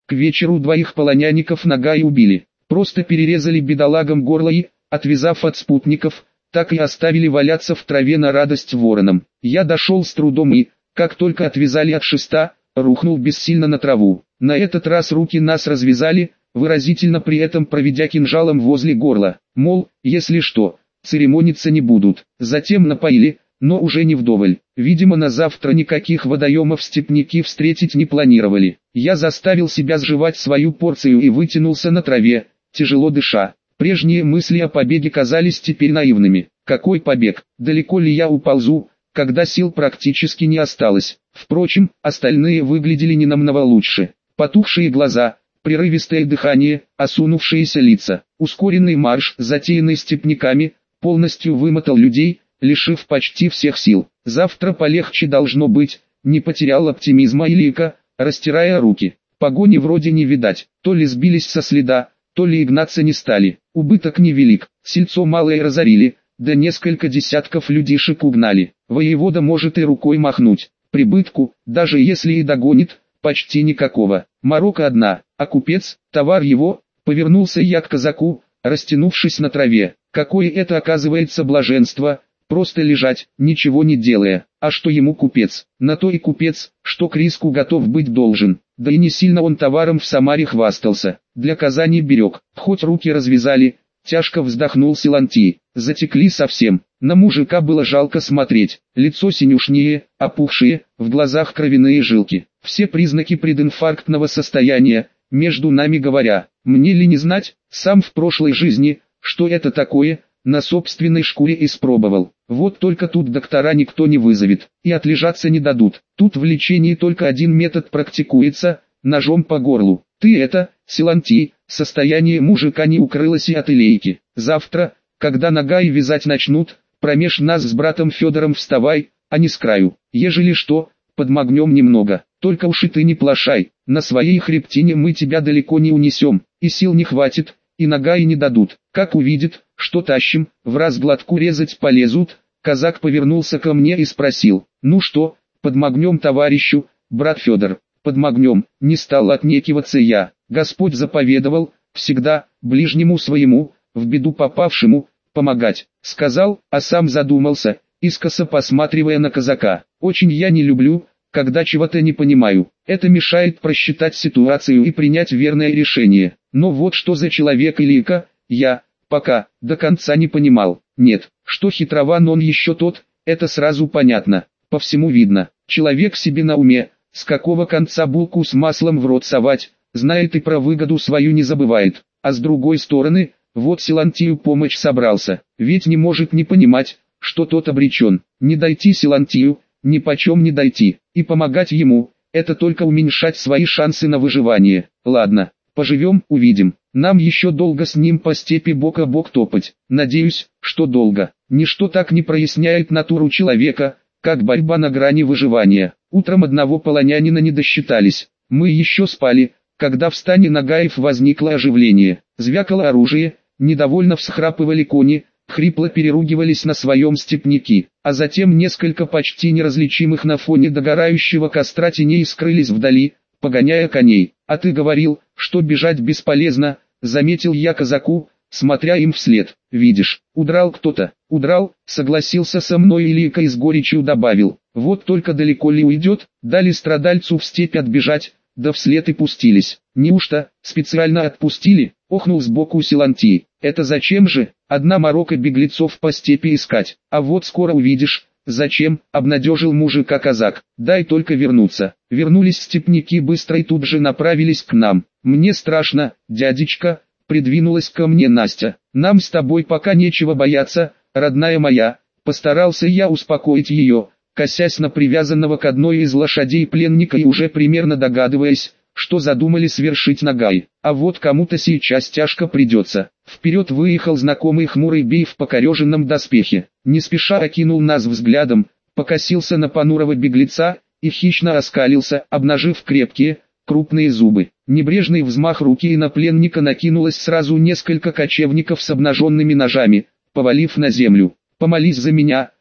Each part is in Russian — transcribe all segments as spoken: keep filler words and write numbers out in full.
К вечеру двоих полонянников Нагаи убили. Просто перерезали бедолагам горло и, отвязав от спутников, так и оставили валяться в траве на радость воронам. Я дошел с трудом и, как только отвязали от шеста, рухнул бессильно на траву. На этот раз руки нас развязали, выразительно при этом проведя кинжалом возле горла. Мол, если что, церемониться не будут. Затем напоили, но уже не вдоволь. Видимо, на завтра никаких водоемов степняки встретить не планировали. Я заставил себя сживать свою порцию и вытянулся на траве, тяжело дыша. Прежние мысли о побеге казались теперь наивными. Какой побег? Далеко ли я уползу, когда сил практически не осталось? Впрочем, остальные выглядели не намного лучше. Потухшие глаза, прерывистое дыхание, осунувшиеся лица. Ускоренный марш, затеянный степняками, полностью вымотал людей, лишив почти всех сил. Завтра полегче должно быть, не потерял оптимизма Илийка, растирая руки. Погони вроде не видать, то ли сбились со следа, то ли и гнаться не стали. Убыток невелик, сельцо малое разорили, да несколько десятков людишек угнали. Воевода может и рукой махнуть. Прибытку, даже если и догонит, почти никакого. Морока одна, а купец, товар его, повернулся я к казаку, растянувшись на траве. Какое это оказывается блаженство, просто лежать, ничего не делая. А что ему купец? На то и купец, что к риску готов быть должен. Да и не сильно он товаром в Самаре хвастался. Для Казани берег, хоть руки развязали, тяжко вздохнул Силантий. Затекли совсем. На мужика было жалко смотреть. Лицо синюшнее, опухшее, в глазах кровяные жилки. Все признаки прединфарктного состояния, между нами говоря. Мне ли не знать, сам в прошлой жизни, что это такое, на собственной шкуре испробовал. Вот только тут доктора никто не вызовет, и отлежаться не дадут. Тут в лечении только один метод практикуется, ножом по горлу. Ты это, Силантий, состояние мужика не укрылось и от Илейки. Завтра, когда Нагаи вязать начнут, промеж нас с братом Федором вставай, а не с краю. Ежели что, подмогнем немного. Только уж и ты не плашай, на своей хребтине мы тебя далеко не унесем, и сил не хватит, и Нагаи не дадут. Как увидит, что тащим, в раз глотку резать полезут. Казак повернулся ко мне и спросил: ну что, подмогнем товарищу, брат Федор? Подмогнем, не стал отнекиваться я. Господь заповедовал, всегда, ближнему своему, в беду попавшему, помогать. Сказал, а сам задумался, искоса посматривая на казака. Очень я не люблю, когда чего-то не понимаю. Это мешает просчитать ситуацию и принять верное решение. Но вот что за человек Илийка, я, пока, до конца не понимал. Нет, что хитрован он еще тот, это сразу понятно. По всему видно, человек себе на уме, с какого конца булку с маслом в рот совать, знает и про выгоду свою не забывает. А с другой стороны, вот Силантию помощь собрался, ведь не может не понимать, что тот обречен. Не дойти Силантию, ни почем не дойти, и помогать ему, это только уменьшать свои шансы на выживание. Ладно, поживем, увидим. Нам еще долго с ним по степи бок о бок топать. Надеюсь, что долго. Ничто так не проясняет натуру человека, как борьба на грани выживания. Утром одного полонянина не досчитались. Мы еще спали, когда в стане Нагаев возникло оживление. Звякало оружие, недовольно всхрапывали кони, хрипло переругивались на своем степняки, а затем несколько почти неразличимых на фоне догорающего костра теней скрылись вдали, погоняя коней. А ты говорил, что бежать бесполезно, заметил я казаку, смотря им вслед. Видишь, удрал кто-то. Удрал, согласился со мной Илийка и с горечью добавил. Вот только далеко ли уйдет, дали страдальцу в степь отбежать, да вслед и пустились. Неужто, специально отпустили? Охнул сбоку Силантий. Это зачем же, одна морока беглецов по степи искать? А вот скоро увидишь. Зачем, обнадежил мужика казак. Дай только вернуться. Вернулись степняки быстро и тут же направились к нам. Мне страшно, дядечка, придвинулась ко мне Настя. Нам с тобой пока нечего бояться, родная моя. Постарался я успокоить ее, косясь на привязанного к одной из лошадей пленника и уже примерно догадываясь, что задумали свершить Нагаи. А вот кому-то сейчас тяжко придется. Вперед выехал знакомый хмурый бей в покореженном доспехе. Не спеша окинул нас взглядом, покосился на понурого беглеца и хищно оскалился, обнажив крепкие, крупные зубы. Небрежный взмах руки, и на пленника накинулось сразу несколько кочевников с обнаженными ножами, повалив на землю. «Помолись за меня,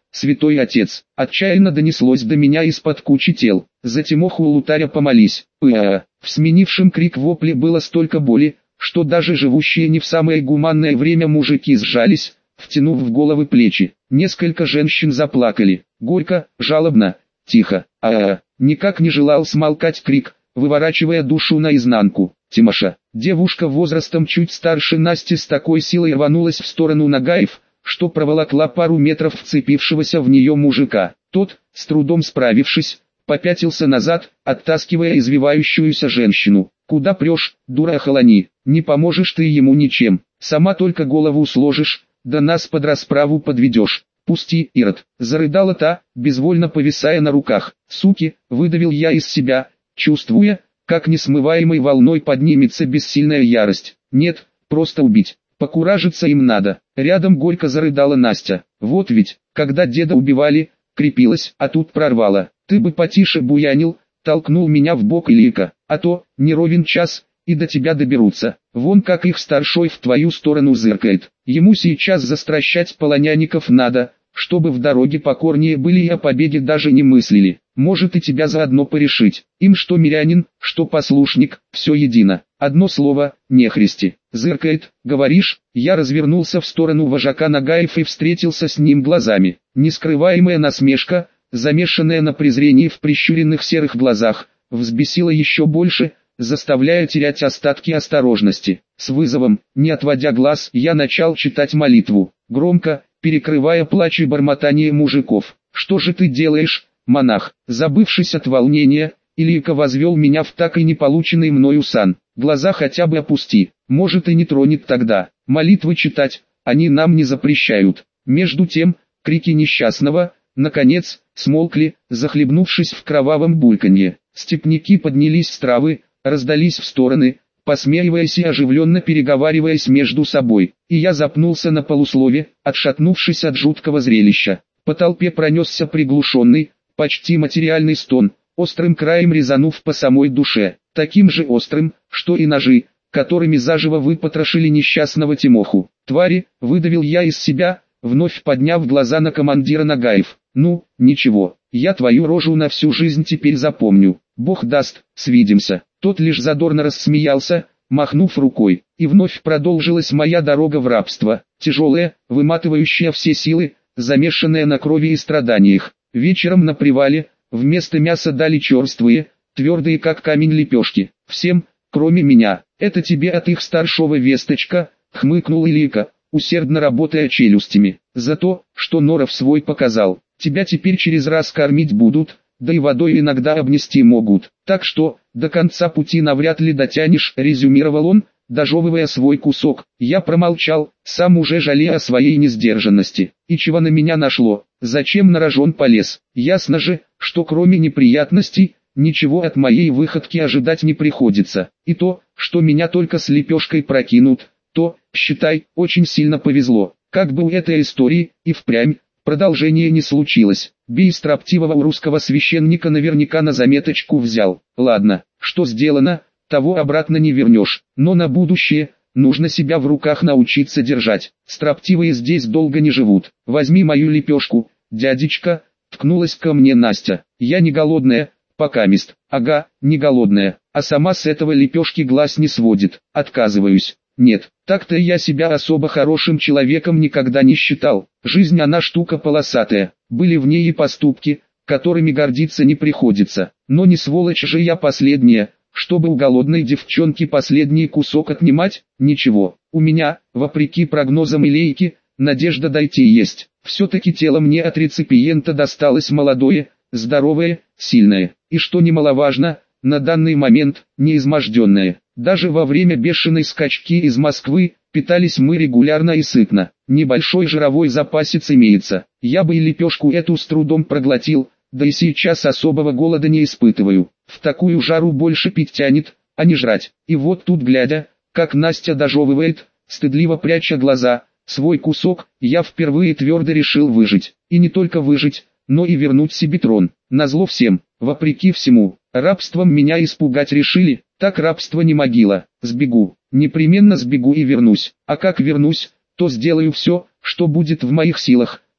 святой отец!» Отчаянно донеслось до меня из-под кучи тел. «За Тимоху Лутаря помолись!» «Уа!» В сменившем крик вопли было столько боли, что даже живущие не в самое гуманное время мужики сжались, втянув в головы плечи. Несколько женщин заплакали, горько, жалобно, тихо. А-а-а! Никак не желал смолкать крик, выворачивая душу наизнанку. Тимоша, девушка возрастом чуть старше Насти, с такой силой рванулась в сторону Нагаев, что проволокла пару метров вцепившегося в нее мужика. Тот, с трудом справившись, попятился назад, оттаскивая извивающуюся женщину. «Куда прешь, дура, охолони, не поможешь ты ему ничем, сама только голову сложишь, да нас под расправу подведешь. Пусти, Ирод!» Зарыдала та, безвольно повисая на руках. «Суки!» — выдавил я из себя, чувствуя, как несмываемой волной поднимется бессильная ярость. «Нет, просто убить. Покуражиться им надо». Рядом горько зарыдала Настя. «Вот ведь, когда деда убивали, крепилась, а тут прорвало. Ты бы потише буянил», — толкнул меня в бок Илька. «А то, не ровен час, и до тебя доберутся. Вон как их старшой в твою сторону зыркает. Ему сейчас застращать полонянников надо, чтобы в дороге покорнее были и о победе даже не мыслили. Может и тебя заодно порешить. Им что мирянин, что послушник, все едино. Одно слово, нехристи. Зыркает, говоришь?» Я развернулся в сторону вожака Нагаев и встретился с ним глазами. Нескрываемая насмешка, замешанная на презрении в прищуренных серых глазах, взбесила еще больше, заставляя терять остатки осторожности. С вызовом, не отводя глаз, я начал читать молитву, громко, перекрывая плач и бормотание мужиков. «Что же ты делаешь, монах?» Забывшись от волнения, Илька возвел меня в так и не полученный мною сан. «Глаза хотя бы опусти, может и не тронет тогда. Молитвы читать, они нам не запрещают». Между тем, крики несчастного, наконец, смолкли, захлебнувшись в кровавом бульканье. Степняки поднялись с травы, раздались в стороны, посмеиваясь и оживленно переговариваясь между собой, и я запнулся на полуслове, отшатнувшись от жуткого зрелища. По толпе пронесся приглушенный, почти материальный стон, острым краем резанув по самой душе, таким же острым, что и ножи, которыми заживо выпотрошили несчастного Тимоху. «Твари!» — выдавил я из себя, вновь подняв глаза на командира Нагаев. «Ну, ничего, я твою рожу на всю жизнь теперь запомню. Бог даст, свидимся». Тот лишь задорно рассмеялся, махнув рукой, и вновь продолжилась моя дорога в рабство, тяжелая, выматывающая все силы, замешанная на крови и страданиях. Вечером на привале, вместо мяса дали черствые, твердые как камень лепешки. Всем, кроме меня. «Это тебе от их старшего весточка», — хмыкнул Илька, усердно работая челюстями. «За то, что норов свой показал. Тебя теперь через раз кормить будут, да и водой иногда обнести могут. Так что, до конца пути навряд ли дотянешь», — резюмировал он, дожевывая свой кусок. Я промолчал, сам уже жалея о своей несдержанности. И чего на меня нашло? Зачем на рожон полез? Ясно же, что кроме неприятностей, ничего от моей выходки ожидать не приходится. И то, что меня только с лепешкой прокинут, то, считай, очень сильно повезло. Как бы у этой истории, и впрямь, продолжения не случилось. Бей строптивого у русского священника наверняка на заметочку взял. Ладно, что сделано, того обратно не вернешь. Но на будущее, нужно себя в руках научиться держать. Строптивые здесь долго не живут. Возьми мою лепешку, дядечка, ткнулась ко мне Настя. Я не голодная, покамест. Ага, не голодная, а сама с этого лепешки глаз не сводит. Отказываюсь. Нет, так-то я себя особо хорошим человеком никогда не считал. Жизнь она штука полосатая, были в ней и поступки, которыми гордиться не приходится. Но не сволочь же я последняя, чтобы у голодной девчонки последний кусок отнимать. Ничего, у меня, вопреки прогнозам Илейки, надежда дойти есть. Все-таки тело мне от реципиента досталось молодое, здоровое, сильное, и что немаловажно, на данный момент, неизможденное. Даже во время бешеной скачки из Москвы, питались мы регулярно и сытно. Небольшой жировой запасец имеется. Я бы и лепешку эту с трудом проглотил, да и сейчас особого голода не испытываю. В такую жару больше пить тянет, а не жрать. И вот тут глядя, как Настя дожевывает, стыдливо пряча глаза, свой кусок, я впервые твердо решил выжить. И не только выжить, но и вернуть себе трон. Назло всем, вопреки всему, рабством меня испугать решили. Так рабство не могила. Сбегу, непременно сбегу и вернусь. А как вернусь, то сделаю все, что будет в моих силах,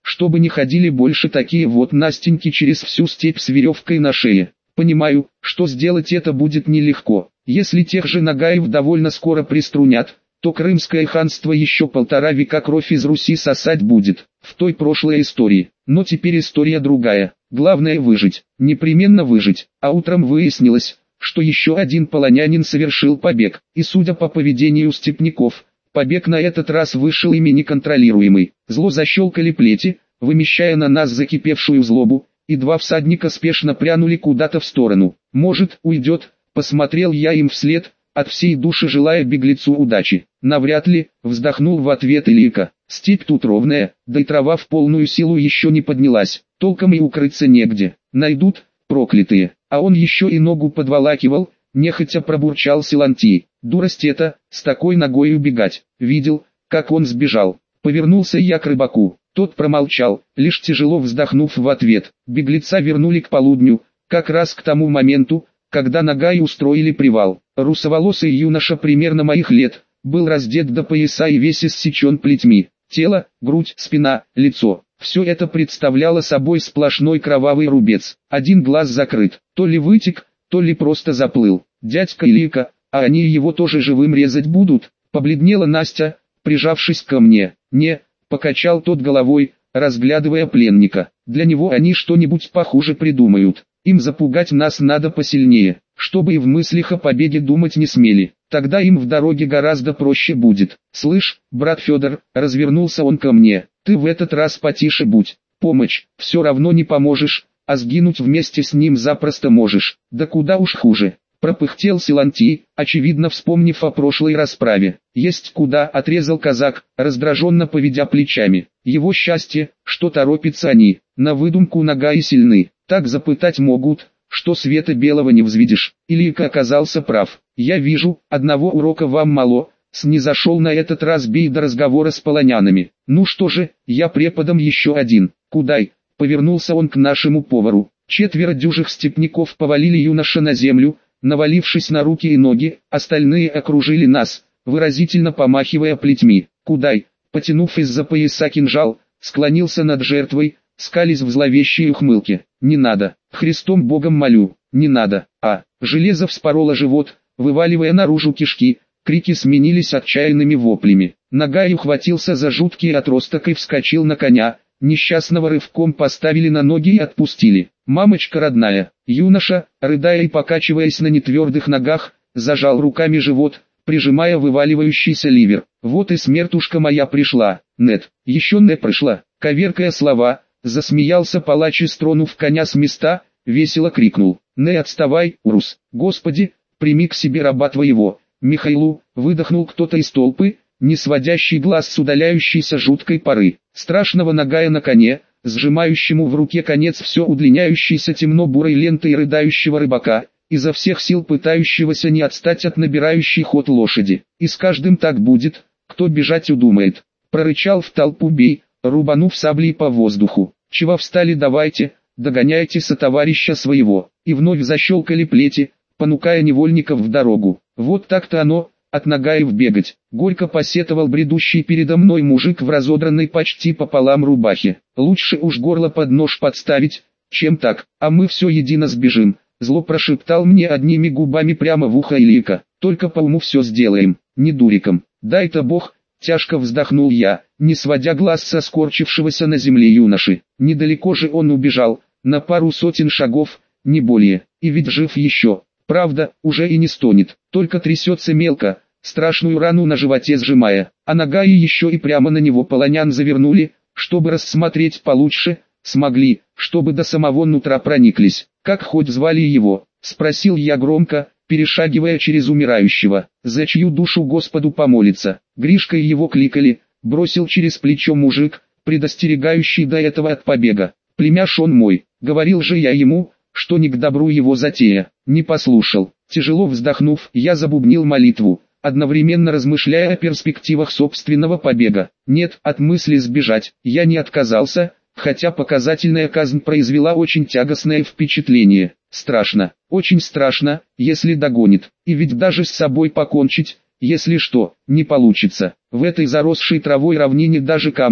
чтобы не ходили больше такие вот Настеньки через всю степь с веревкой на шее. Понимаю, что сделать это будет нелегко. Если тех же Нагаев довольно скоро приструнят, то Крымское ханство еще полтора века кровь из Руси сосать будет, в той прошлой истории. Но теперь история другая. Главное выжить, непременно выжить. А утром выяснилось, что еще один полонянин совершил побег, и судя по поведению степняков, побег на этот раз вышел ими неконтролируемый. Зло защелкали плети, вымещая на нас закипевшую злобу, и два всадника спешно прянули куда-то в сторону. Может, уйдет, посмотрел я им вслед, от всей души желая беглецу удачи. Навряд ли, вздохнул в ответ Илийка. Степь тут ровная, да и трава в полную силу еще не поднялась, толком и укрыться негде. Найдут, проклятые. А он еще и ногу подволакивал, нехотя пробурчал Силантий. Дурость это, с такой ногой убегать. Видел, как он сбежал. Повернулся я к рыбаку. Тот промолчал, лишь тяжело вздохнув в ответ. Беглеца вернули к полудню, как раз к тому моменту, когда Нагаи устроили привал. Русоволосый юноша примерно моих лет, был раздет до пояса и весь иссечен плетьми. Тело, грудь, спина, лицо. Все это представляло собой сплошной кровавый рубец. Один глаз закрыт, то ли вытек, то ли просто заплыл. Дядька Илийка, а они его тоже живым резать будут? Побледнела Настя, прижавшись ко мне. Не, покачал тот головой, разглядывая пленника. Для него они что-нибудь похуже придумают. Им запугать нас надо посильнее, чтобы и в мыслях о побеге думать не смели. Тогда им в дороге гораздо проще будет. Слышь, брат Федор, развернулся он ко мне. Ты в этот раз потише будь. Помощь, все равно не поможешь, а сгинуть вместе с ним запросто можешь. Да куда уж хуже. Пропыхтел Силантий, очевидно вспомнив о прошлой расправе. Есть куда, отрезал казак, раздраженно поведя плечами. Его счастье, что торопятся они, на выдумку Нагаи сильны. Так запытать могут, что света белого не взвидишь. Илийка оказался прав. Я вижу, одного урока вам мало, снизошел на этот раз бей до разговора с полонянами. Ну что же, я преподам еще один. Кудай? Повернулся он к нашему повару. Четверо дюжих степняков повалили юноша на землю, навалившись на руки и ноги, остальные окружили нас, выразительно помахивая плетьми. Кудай, потянув из-за пояса кинжал, склонился над жертвой, скались в зловещей ухмылке. Не надо, Христом Богом молю, не надо. А, железо вспороло живот, вываливая наружу кишки, крики сменились отчаянными воплями. Нагай ухватился за жуткий отросток и вскочил на коня, несчастного рывком поставили на ноги и отпустили. Мамочка родная, юноша, рыдая и покачиваясь на нетвердых ногах, зажал руками живот, прижимая вываливающийся ливер. Вот и смертушка моя пришла. Нет, еще не пришла. Коверкая слова, засмеялся палач и, стронув коня с места, весело крикнул: «Не отставай, урус! Господи, прими к себе раба твоего!» Михаилу, выдохнул кто-то из толпы, не сводящий глаз с удаляющейся жуткой поры. Страшного Нагая на коне, сжимающему в руке конец все удлиняющейся темно-бурой лентой рыдающего рыбака, изо всех сил пытающегося не отстать от набирающей ход лошади. И с каждым так будет, кто бежать удумает. Прорычал в толпу бей, рубанув саблей по воздуху. Чего встали, давайте, догоняйте сотоварища своего. И вновь защелкали плети, понукая невольников в дорогу. Вот так-то оно, от Нагаев бегать. Горько посетовал бредущий передо мной мужик в разодранной почти пополам рубахе. Лучше уж горло под нож подставить, чем так, а мы все едино сбежим. Зло прошептал мне одними губами прямо в ухо Илийка. Только по уму все сделаем, не дуриком. Дай-то Бог. Тяжко вздохнул я, не сводя глаз со скорчившегося на земле юноши. Недалеко же он убежал, на пару сотен шагов, не более, и ведь жив еще. Правда, уже и не стонет, только трясется мелко, страшную рану на животе сжимая. А Нагаи еще и прямо на него полонян завернули, чтобы рассмотреть получше, смогли, чтобы до самого нутра прониклись. Как хоть звали его? Спросил я громко, перешагивая через умирающего. За чью душу Господу помолиться? Гришкой его кликали, бросил через плечо мужик, предостерегающий до этого от побега. Племяш он мой, говорил же я ему, что не к добру его затея. Не послушал. Тяжело вздохнув, я забубнил молитву, одновременно размышляя о перспективах собственного побега. Нет, от мысли сбежать я не отказался, хотя показательная казнь произвела очень тягостное впечатление. Страшно, очень страшно, если догонит, и ведь даже с собой покончить, если что, не получится. В этой заросшей травой равнине даже камня,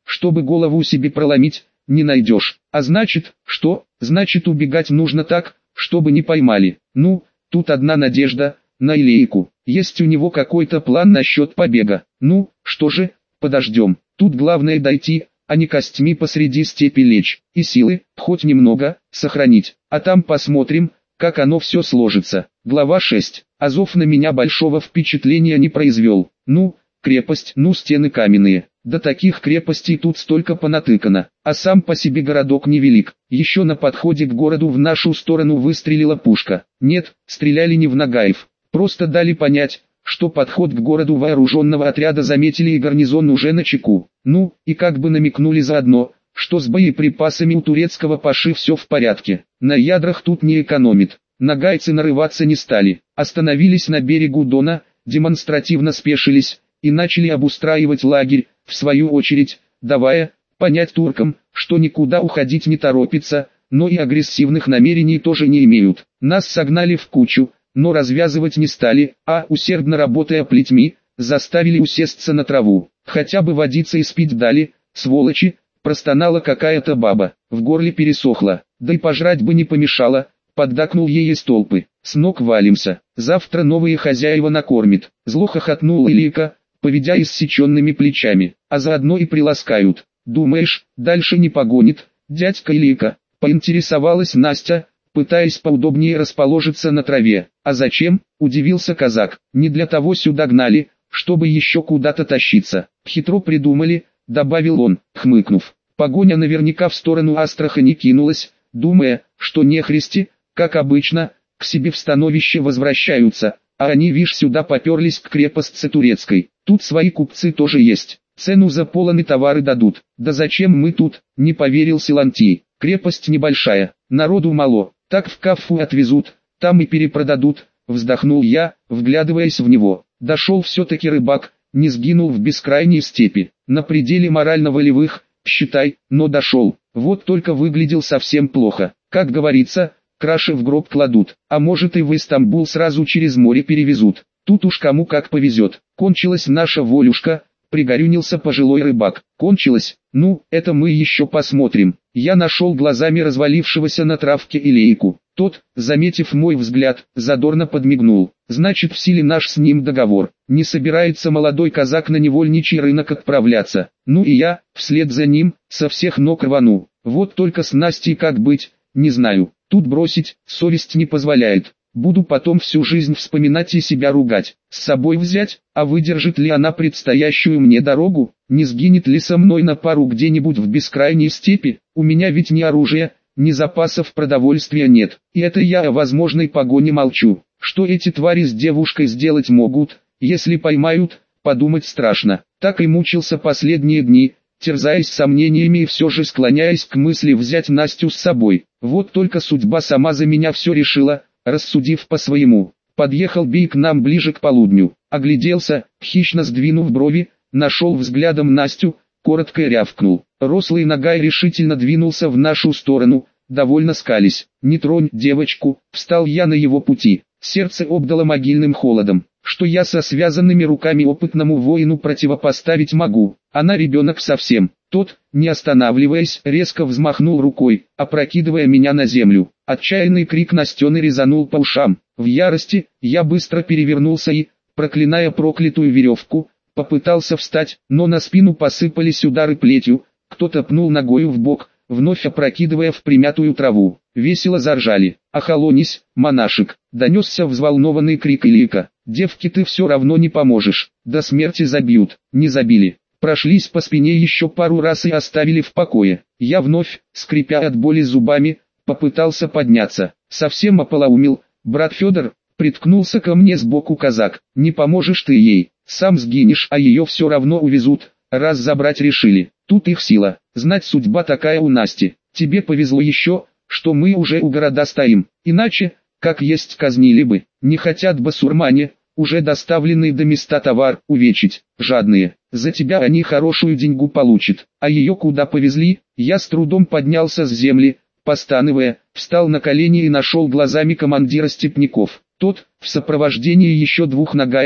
чтобы голову себе проломить, не найдешь. А значит, что? Значит, убегать нужно так, чтобы не поймали. Ну, тут одна надежда, на Илейку. Есть у него какой-то план насчет побега. Ну, что же, подождем. Тут главное дойти, а не костьми посреди степи лечь. И силы, хоть немного, сохранить. А там посмотрим, как оно все сложится. Глава шесть. Азов на меня большого впечатления не произвел. Ну, крепость, ну стены каменные. Да таких крепостей тут столько понатыкано. А сам по себе городок невелик. Еще на подходе к городу в нашу сторону выстрелила пушка. Нет, стреляли не в Нагаев. Просто дали понять, что подход к городу вооруженного отряда заметили и гарнизон уже на чеку. Ну, и как бы намекнули заодно, что с боеприпасами у турецкого паши все в порядке. На ядрах тут не экономит. Нагайцы нарываться не стали. Остановились на берегу Дона, демонстративно спешились и начали обустраивать лагерь, в свою очередь, давая понять туркам, что никуда уходить не торопится, но и агрессивных намерений тоже не имеют. Нас согнали в кучу, но развязывать не стали, а, усердно работая плетьми, заставили усесться на траву. Хотя бы водиться и спить дали, сволочи, простонала какая-то баба, в горле пересохло, да и пожрать бы не помешало, поддакнул ей из толпы. С ног валимся, завтра новые хозяева накормит. Зло хохотнула Илейка, поведя иссеченными плечами, а заодно и приласкают. Думаешь, дальше не погонит, дядька Илейка? Поинтересовалась Настя, пытаясь поудобнее расположиться на траве. А зачем? Удивился казак. Не для того сюда гнали, чтобы еще куда-то тащиться. Хитро придумали, добавил он, хмыкнув. Погоня наверняка в сторону Астрахани кинулась, думая, что нехристи, как обычно, к себе в становище возвращаются, а они, вишь, сюда поперлись к крепостце турецкой. Тут свои купцы тоже есть, цену за полоны товары дадут. Да зачем мы тут, не поверил Силантий. Крепость небольшая, народу мало, так в Кафу отвезут, там и перепродадут, вздохнул я, вглядываясь в него. Дошел все-таки рыбак, не сгинул в бескрайней степи, на пределе морально-волевых, считай, но дошел. Вот только выглядел совсем плохо. Как говорится, краши в гроб кладут, а может и в Истамбул сразу через море перевезут. Тут уж кому как повезет. Кончилась наша волюшка, пригорюнился пожилой рыбак. Кончилась? Ну, это мы еще посмотрим. Я нашел глазами развалившегося на травке Илейку. Тот, заметив мой взгляд, задорно подмигнул. Значит, в силе наш с ним договор. Не собирается молодой казак на невольничий рынок отправляться. Ну и я, вслед за ним, со всех ног рвану. Вот только с Настей как быть, не знаю. Тут бросить, совесть не позволяет. Буду потом всю жизнь вспоминать и себя ругать. С собой взять, а выдержит ли она предстоящую мне дорогу? Не сгинет ли со мной на пару где-нибудь в бескрайней степи? У меня ведь ни оружия, ни запасов продовольствия нет. И это я о возможной погоне молчу. Что эти твари с девушкой сделать могут, если поймают, подумать страшно. Так и мучился последние дни, терзаясь сомнениями и все же склоняясь к мысли взять Настю с собой. Вот только судьба сама за меня все решила, рассудив по-своему. Подъехал Бей к нам ближе к полудню, огляделся, хищно сдвинув брови, нашел взглядом Настю, коротко рявкнул. Рослый Нагай решительно двинулся в нашу сторону, довольно скались. «Не тронь девочку», встал я на его пути. Сердце обдало могильным холодом. Что я со связанными руками опытному воину противопоставить могу? Она ребенок совсем. Тот, не останавливаясь, резко взмахнул рукой, опрокидывая меня на землю. Отчаянный крик Настены резанул по ушам. В ярости, я быстро перевернулся и, проклиная проклятую веревку, попытался встать, но на спину посыпались удары плетью, кто-то пнул ногою в бок, вновь опрокидывая в примятую траву. Весело заржали. «Охолонись, монашек!» — донесся взволнованный крик Илейка. «Девке ты все равно не поможешь, до смерти забьют». Не забили. Прошлись по спине еще пару раз и оставили в покое. Я вновь, скрипя от боли зубами, попытался подняться. Совсем ополоумил. «Брат Федор», — приткнулся ко мне сбоку казак, — «не поможешь ты ей, сам сгинешь, а ее все равно увезут, раз забрать решили. Тут их сила, знать судьба такая у Насти. Тебе повезло еще, что мы уже у города стоим, иначе, как есть казнили бы. Не хотят басурмане, уже доставленный до места товар, увечить, жадные. За тебя они хорошую деньгу получат, а ее куда повезли?» Я с трудом поднялся с земли, постановая, встал на колени и нашел глазами командира степняков. Тот, в сопровождении еще двух нагаев,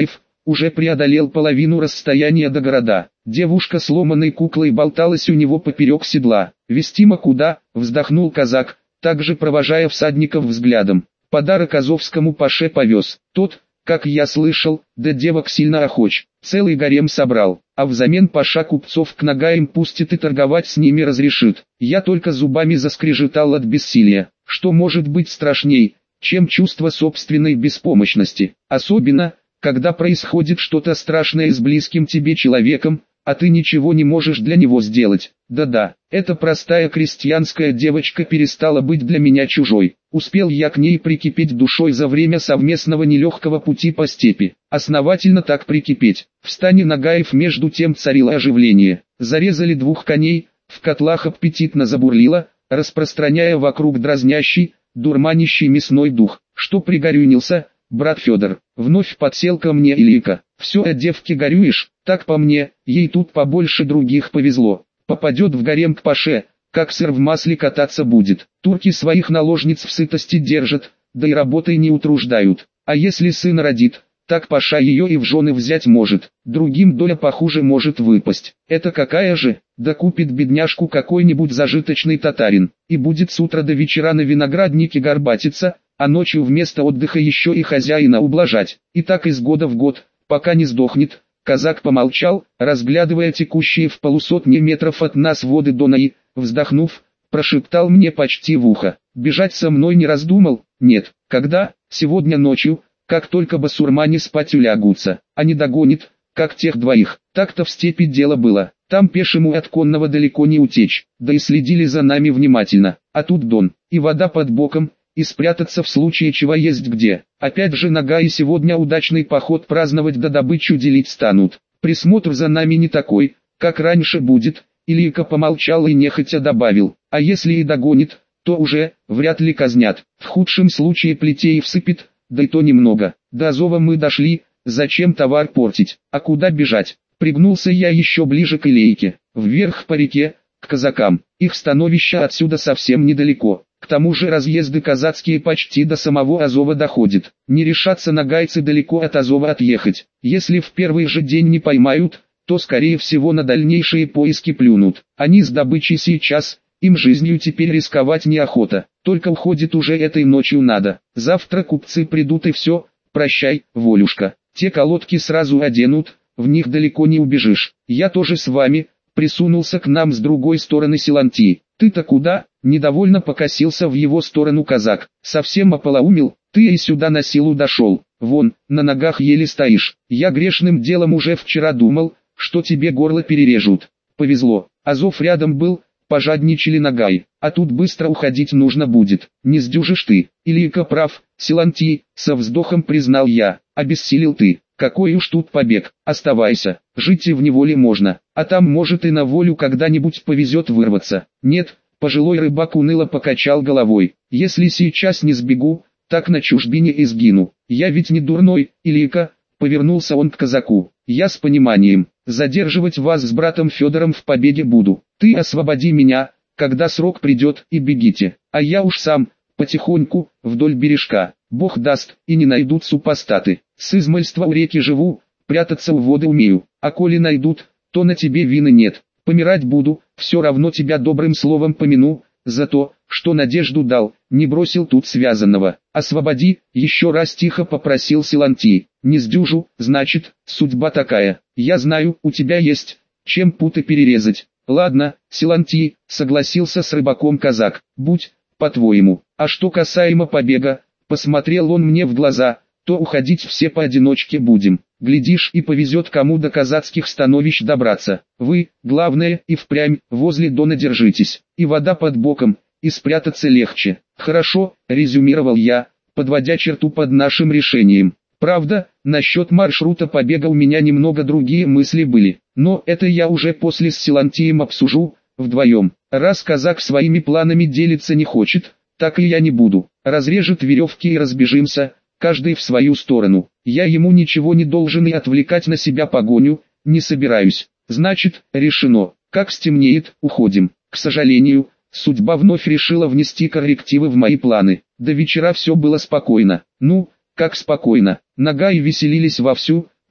уже преодолел половину расстояния до города. Девушка сломанной куклой болталась у него поперек седла. «Вестимо куда?» — вздохнул казак, также провожая всадников взглядом. «Подарок азовскому паше повез. Тот, как я слышал, да девок сильно охоч, целый гарем собрал, а взамен паша купцов к нагаям пустит и торговать с ними разрешит». Я только зубами заскрежетал от бессилия. Что может быть страшней, чем чувство собственной беспомощности, особенно, когда происходит что-то страшное с близким тебе человеком, а ты ничего не можешь для него сделать. Да-да, эта простая крестьянская девочка перестала быть для меня чужой. Успел я к ней прикипеть душой за время совместного нелегкого пути по степи. Основательно так прикипеть. В стане нагаев между тем царило оживление. Зарезали двух коней, в котлах аппетитно забурлило, распространяя вокруг дразнящий, дурманящий мясной дух. Что пригорюнился, брат Федор? Вновь подсел ко мне Илька. Все о девке горюешь? Так по мне, ей тут побольше других повезло. Попадет в гарем к паше, как сыр в масле кататься будет. Турки своих наложниц в сытости держат, да и работой не утруждают. А если сын родит, так паша ее и в жены взять может. Другим доля похуже может выпасть. Это какая же? Да купит бедняжку какой-нибудь зажиточный татарин, и будет с утра до вечера на винограднике горбатиться, а ночью вместо отдыха еще и хозяина ублажать. И так из года в год, пока не сдохнет. Казак помолчал, разглядывая текущие в полусотни метров от нас воды Дона и, вздохнув, прошептал мне почти в ухо: «Бежать со мной не раздумал?» «Нет». «Когда?» «Сегодня ночью, как только басурмане спать улягутся, а не догонит, как тех двоих». Так-то в степи дело было, там пешему от конного далеко не утечь, да и следили за нами внимательно, а тут Дон, и вода под боком, и спрятаться в случае чего есть где. Опять же нагаи сегодня удачный поход праздновать да добычу делить станут. Присмотр за нами не такой, как раньше будет. Илька помолчал и нехотя добавил: а если и догонит, то уже, вряд ли казнят. В худшем случае плетей всыпет, да и то немного. До Азова мы дошли, зачем товар портить? А куда бежать? Пригнулся я еще ближе к Илейке, вверх по реке, к казакам. Их становище отсюда совсем недалеко. К тому же разъезды казацкие почти до самого Азова доходят. Не решатся нагайцы далеко от Азова отъехать. Если в первый же день не поймают, то скорее всего на дальнейшие поиски плюнут. Они с добычей сейчас, им жизнью теперь рисковать неохота. Только уходит уже этой ночью надо. Завтра купцы придут и все, прощай, Волюшка. Те колодки сразу оденут, в них далеко не убежишь. Я тоже с вами. Присунулся к нам с другой стороны Силантии. «Ты-то куда?» — недовольно покосился в его сторону казак. «Совсем ополоумел? Ты и сюда на силу дошел. Вон, на ногах еле стоишь. Я грешным делом уже вчера думал, что тебе горло перережут. Повезло, Азов рядом был, пожадничали нагаи, а тут быстро уходить нужно будет. Не сдюжишь ты». Илька прав, Силантий, со вздохом признал я. «Обессилел ты. Какой уж тут побег, оставайся, жить и в неволе можно, а там может и на волю когда-нибудь повезет вырваться». «Нет», пожилой рыбак уныло покачал головой, «если сейчас не сбегу, так на чужбине и сгину. Я ведь не дурной, Илька», повернулся он к казаку, «я с пониманием, задерживать вас с братом Федором в побеге буду. Ты освободи меня, когда срок придет, и бегите, а я уж сам, потихоньку, вдоль бережка. Бог даст, и не найдут супостаты. С измальства у реки живу, прятаться у воды умею, а коли найдут, то на тебе вины нет. Помирать буду, все равно тебя добрым словом помяну, за то, что надежду дал, не бросил тут связанного. Освободи», еще раз тихо попросил Силантий. «Не сдюжу, значит, судьба такая. Я знаю, у тебя есть, чем путы перерезать». «Ладно, Силантий», согласился с рыбаком казак, «будь, по-твоему. А что касаемо побега», посмотрел он мне в глаза, «то уходить все поодиночке будем. Глядишь, и повезет кому до казацких становищ добраться. Вы, главное, и впрямь, возле Дона держитесь, и вода под боком, и спрятаться легче». «Хорошо», резюмировал я, подводя черту под нашим решением. Правда, насчет маршрута побега у меня немного другие мысли были, но это я уже после с Силантием обсужу, вдвоем. Раз казак своими планами делиться не хочет, так и я не буду. Разрежет веревки и разбежимся, каждый в свою сторону. Я ему ничего не должен и отвлекать на себя погоню, не собираюсь. Значит, решено. Как стемнеет, уходим. К сожалению, судьба вновь решила внести коррективы в мои планы. До вечера все было спокойно. Ну, как спокойно. Нагаи веселились вовсю,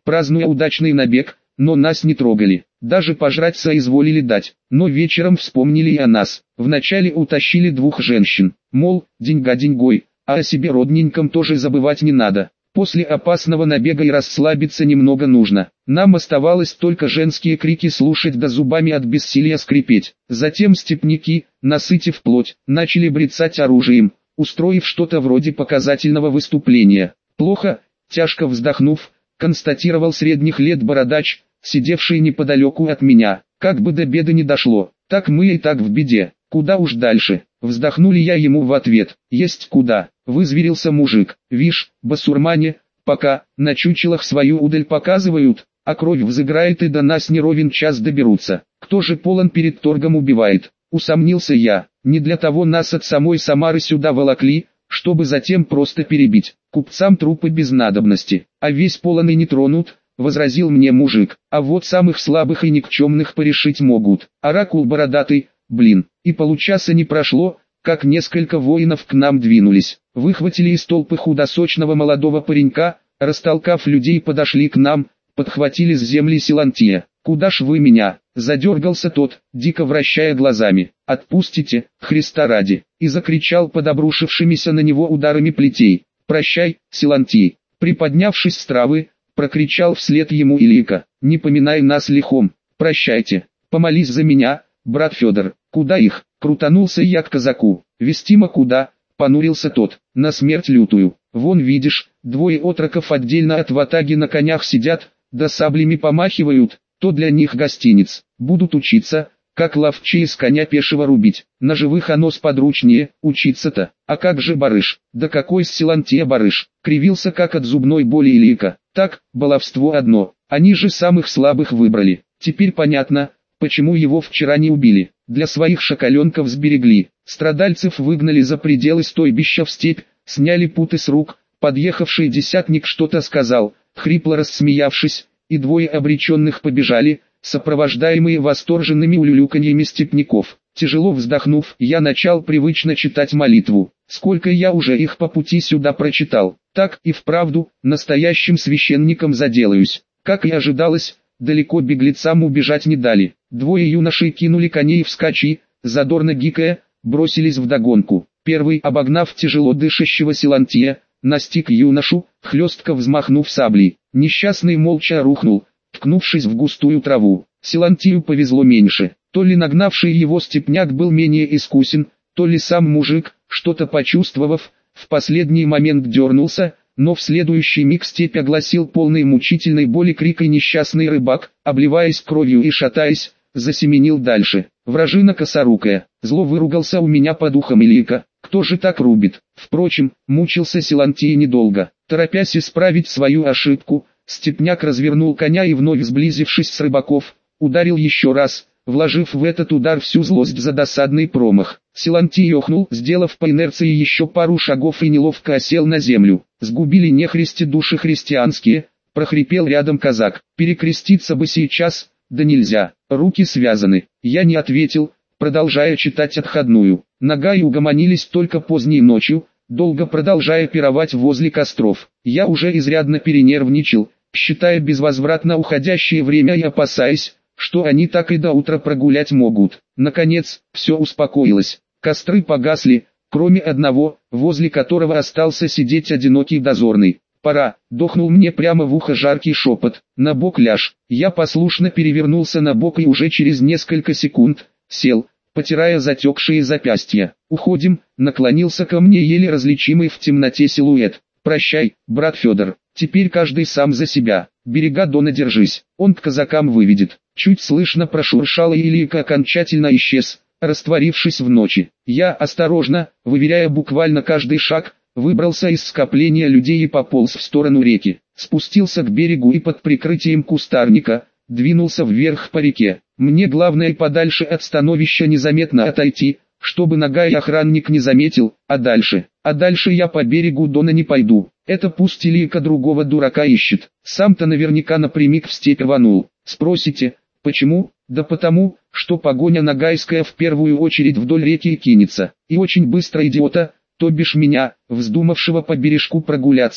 празднуя удачный набег, но нас не трогали. Даже пожрать соизволили дать, но вечером вспомнили и о нас. Вначале утащили двух женщин, мол, деньга деньгой, а о себе родненьком тоже забывать не надо. После опасного набега и расслабиться немного нужно. Нам оставалось только женские крики слушать да зубами от бессилия скрипеть. Затем степняки, насытив плоть, начали брецать оружием, устроив что-то вроде показательного выступления. Плохо, тяжко вздохнув, констатировал средних лет бородач, сидевший неподалеку от меня. Как бы до беды не дошло, так мы и так в беде. Куда уж дальше? Вздохнули я ему в ответ. Есть куда, вызверился мужик. Вишь, басурмане, пока на чучелах свою удаль показывают, а кровь взыграет и до нас не ровен час доберутся. Кто же полон перед торгом убивает? Усомнился я. Не для того нас от самой Самары сюда волокли, чтобы затем просто перебить. Купцам трупы без надобности, а весь полон и не тронут, возразил мне мужик. А вот самых слабых и никчемных порешить могут. Оракул бородатый, блин. И получаса не прошло, как несколько воинов к нам двинулись. Выхватили из толпы худосочного молодого паренька, растолкав людей, подошли к нам, подхватили с земли Силантия. «Куда ж вы меня?» — задергался тот, дико вращая глазами. «Отпустите, Христа ради!» — и закричал под обрушившимися на него ударами плетей. «Прощай, Силантий!» Приподнявшись с травы, прокричал вслед ему Илийка. «Не поминай нас лихом, прощайте, помолись за меня, брат Федор». «Куда их?» — крутанулся я к казаку. «Вестимо куда?» — понурился тот. «На смерть лютую. Вон видишь, двое отроков отдельно от ватаги на конях сидят, да саблями помахивают, то для них гостиниц. Будут учиться, как ловчее с коня пешего рубить. На живых оно сподручнее, учиться-то. А как же барыш? Да какой с Силантия барыш?» — кривился как от зубной боли Илийка. «Так, баловство одно, они же самых слабых выбрали. Теперь понятно, почему его вчера не убили. Для своих шакаленков сберегли. Страдальцев выгнали за пределы стойбища в степь, сняли путы с рук, подъехавший десятник что-то сказал, хрипло рассмеявшись, и двое обреченных побежали, сопровождаемые восторженными улюлюканьями степняков. Тяжело вздохнув, я начал привычно читать молитву. Сколько я уже их по пути сюда прочитал. Так и вправду, настоящим священником заделаюсь. Как и ожидалось, далеко беглецам убежать не дали. Двое юношей кинули коней вскачь, задорно гикая, бросились вдогонку. Первый, обогнав тяжело дышащего Силантия, настиг юношу, хлестко взмахнув саблей. Несчастный молча рухнул, ткнувшись в густую траву. Силантию повезло меньше. То ли нагнавший его степняк был менее искусен, то ли сам мужик, что-то почувствовав, в последний момент дернулся, но в следующий миг степь огласил полный мучительной боли крик, и несчастный рыбак, обливаясь кровью и шатаясь, засеменил дальше. Вражина косорукая, зло выругался у меня по духам Илийка. Кто же так рубит? Впрочем, мучился Силантий недолго. Торопясь исправить свою ошибку, степняк развернул коня и, вновь сблизившись с рыбаков, ударил еще раз, вложив в этот удар всю злость за досадный промах. Силантий охнул, сделав по инерции еще пару шагов, и неловко осел на землю. «Сгубили нехристи души христианские», — прохрипел рядом казак. «Перекреститься бы сейчас, да нельзя, руки связаны». Я не ответил, продолжая читать отходную. Нагаи угомонились только поздней ночью, долго продолжая пировать возле костров. Я уже изрядно перенервничал, считая безвозвратно уходящее время и опасаясь, что они так и до утра прогулять могут. Наконец, все успокоилось. Костры погасли, кроме одного, возле которого остался сидеть одинокий дозорный. «Пора», — дохнул мне прямо в ухо жаркий шепот. «На бок ляжь». Я послушно перевернулся на бок и уже через несколько секунд сел, потирая затекшие запястья. «Уходим», — наклонился ко мне еле различимый в темноте силуэт. «Прощай, брат Федор, теперь каждый сам за себя. Берега Дона держись, он к казакам выведет». Чуть слышно прошуршало, и Илийка окончательно исчез, растворившись в ночи. Я осторожно, выверяя буквально каждый шаг, выбрался из скопления людей и пополз в сторону реки. Спустился к берегу и под прикрытием кустарника двинулся вверх по реке. Мне главное подальше от становища незаметно отойти, чтобы нагай охранник не заметил, а дальше, а дальше я по берегу Дона не пойду. Это пусть Илийка другого дурака ищет, сам-то наверняка напрямик в степь рванул. Спросите, почему? Да потому, что погоня нагайская в первую очередь вдоль реки и кинется, и очень быстро идиота, то бишь меня, вздумавшего по бережку прогуляться,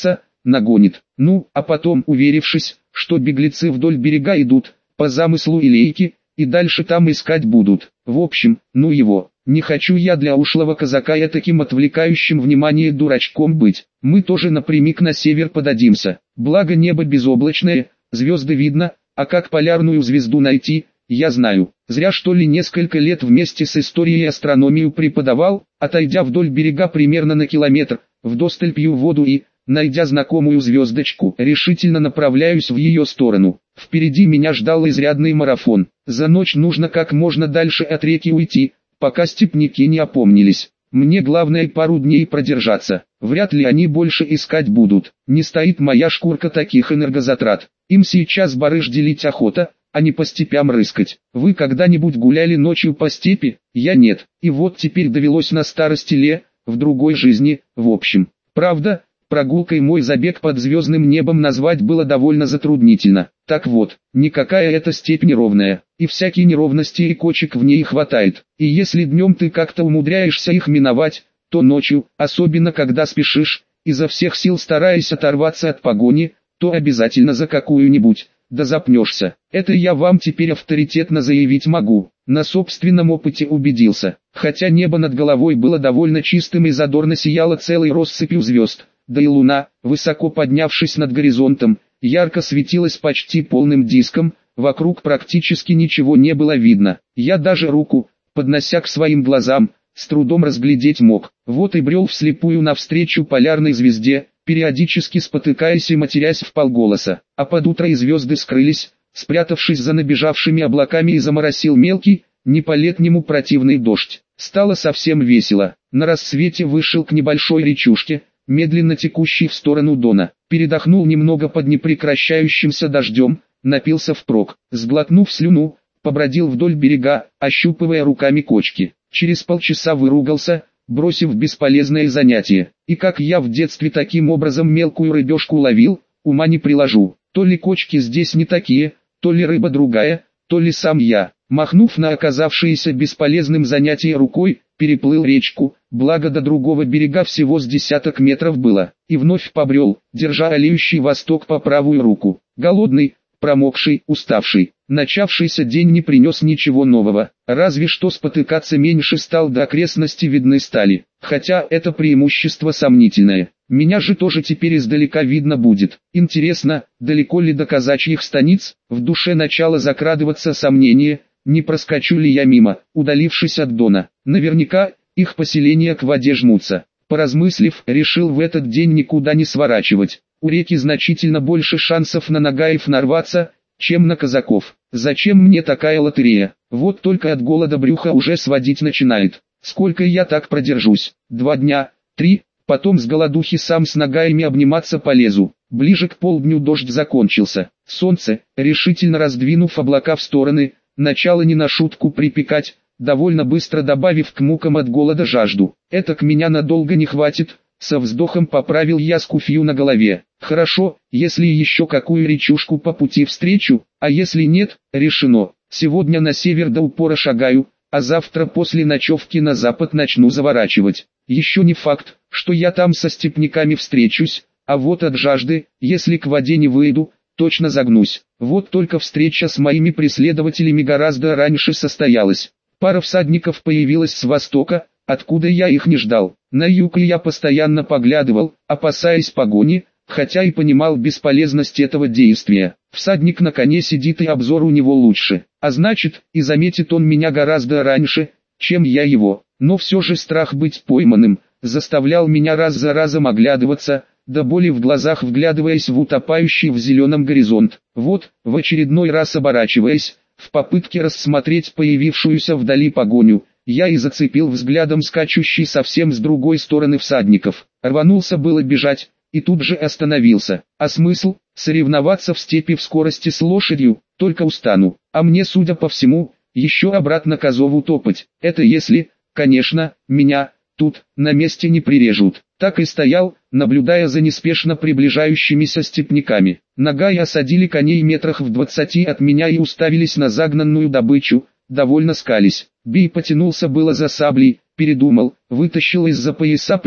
нагонит. Ну, а потом, уверившись, что беглецы вдоль берега идут, по замыслу Илейки, и дальше там искать будут. В общем, ну его, не хочу я для ушлого казака я таким отвлекающим внимание дурачком быть. Мы тоже напрямик на север подадимся. Благо небо безоблачное, звезды видно, а как полярную звезду найти, я знаю. Зря что ли несколько лет вместе с историей и астрономию преподавал, отойдя вдоль берега примерно на километр, вдосталь пью воду и, найдя знакомую звездочку, решительно направляюсь в ее сторону. Впереди меня ждал изрядный марафон. За ночь нужно как можно дальше от реки уйти, пока степняки не опомнились. Мне главное пару дней продержаться. Вряд ли они больше искать будут. Не стоит моя шкурка таких энергозатрат. Им сейчас барыш делить охота, а не по степям рыскать. Вы когда-нибудь гуляли ночью по степи? Я нет. И вот теперь довелось на старости лет, в другой жизни, в общем. Правда, прогулкой мой забег под звездным небом назвать было довольно затруднительно. Так вот, никакая эта степь неровная, и всякие неровности и кочек в ней хватает. И если днем ты как-то умудряешься их миновать, то ночью, особенно когда спешишь, изо всех сил стараясь оторваться от погони, то обязательно за какую-нибудь, да запнешься. Это я вам теперь авторитетно заявить могу. На собственном опыте убедился. Хотя небо над головой было довольно чистым и задорно сияло целой россыпью звезд, да и луна, высоко поднявшись над горизонтом, ярко светилась почти полным диском, вокруг практически ничего не было видно. Я даже руку, поднося к своим глазам, с трудом разглядеть мог. Вот и брел вслепую навстречу полярной звезде, периодически спотыкаясь и матерясь вполголоса. А под утро и звезды скрылись, спрятавшись за набежавшими облаками, и заморосил мелкий, не по-летнему противный дождь. Стало совсем весело. На рассвете вышел к небольшой речушке, медленно текущей в сторону Дона. Передохнул немного под непрекращающимся дождем, напился впрок. Сглотнув слюну, побродил вдоль берега, ощупывая руками кочки. Через полчаса выругался, бросив бесполезное занятие. И как я в детстве таким образом мелкую рыбешку ловил, ума не приложу. То ли кочки здесь не такие, то ли рыба другая, то ли сам я. Махнув на оказавшееся бесполезным занятие рукой, переплыл речку, благо до другого берега всего с десяток метров было, и вновь побрел, держа олеющий восток по правую руку. Голодный, промокший, уставший. Начавшийся день не принес ничего нового, разве что спотыкаться меньше стал, до окрестности видны стали, хотя это преимущество сомнительное. Меня же тоже теперь издалека видно будет. Интересно, далеко ли до казачьих станиц? В душе начало закрадываться сомнение, не проскочу ли я мимо, удалившись от Дона. Наверняка, их поселения к воде жмутся. Поразмыслив, решил в этот день никуда не сворачивать. У реки значительно больше шансов на нагаев нарваться, чем на казаков. Зачем мне такая лотерея? Вот только от голода брюха уже сводить начинает. Сколько я так продержусь? Два дня? Три? Потом с голодухи сам с нагаями обниматься полезу. Ближе к полдню дождь закончился. Солнце, решительно раздвинув облака в стороны, начало не на шутку припекать, довольно быстро добавив к мукам от голода жажду. Этак меня надолго не хватит. Со вздохом поправил я скуфью на голове. Хорошо, если еще какую речушку по пути встречу, а если нет, решено. Сегодня на север до упора шагаю, а завтра после ночевки на запад начну заворачивать. Еще не факт, что я там со степняками встречусь, а вот от жажды, если к воде не выйду, точно загнусь. Вот только встреча с моими преследователями гораздо раньше состоялась. Пара всадников появилась с востока, откуда я их не ждал. На юг я постоянно поглядывал, опасаясь погони, хотя и понимал бесполезность этого действия. Всадник на коне сидит, и обзор у него лучше, а значит, и заметит он меня гораздо раньше, чем я его. Но все же страх быть пойманным заставлял меня раз за разом оглядываться, до боли в глазах вглядываясь в утопающий в зеленом горизонт. Вот, в очередной раз оборачиваясь, в попытке рассмотреть появившуюся вдали погоню, я и зацепил взглядом скачущий совсем с другой стороны всадников. Рванулся было бежать, и тут же остановился. А смысл? Соревноваться в степи в скорости с лошадью, только устану. А мне, судя по всему, еще обратно к Азову топать. Это если, конечно, меня тут на месте не прирежут. Так и стоял, наблюдая за неспешно приближающимися степняками. Нагаи осадили коней метрах в двадцати от меня и уставились на загнанную добычу, довольно скались. Бий потянулся было за саблей, передумал, вытащил из-за пояса плеть,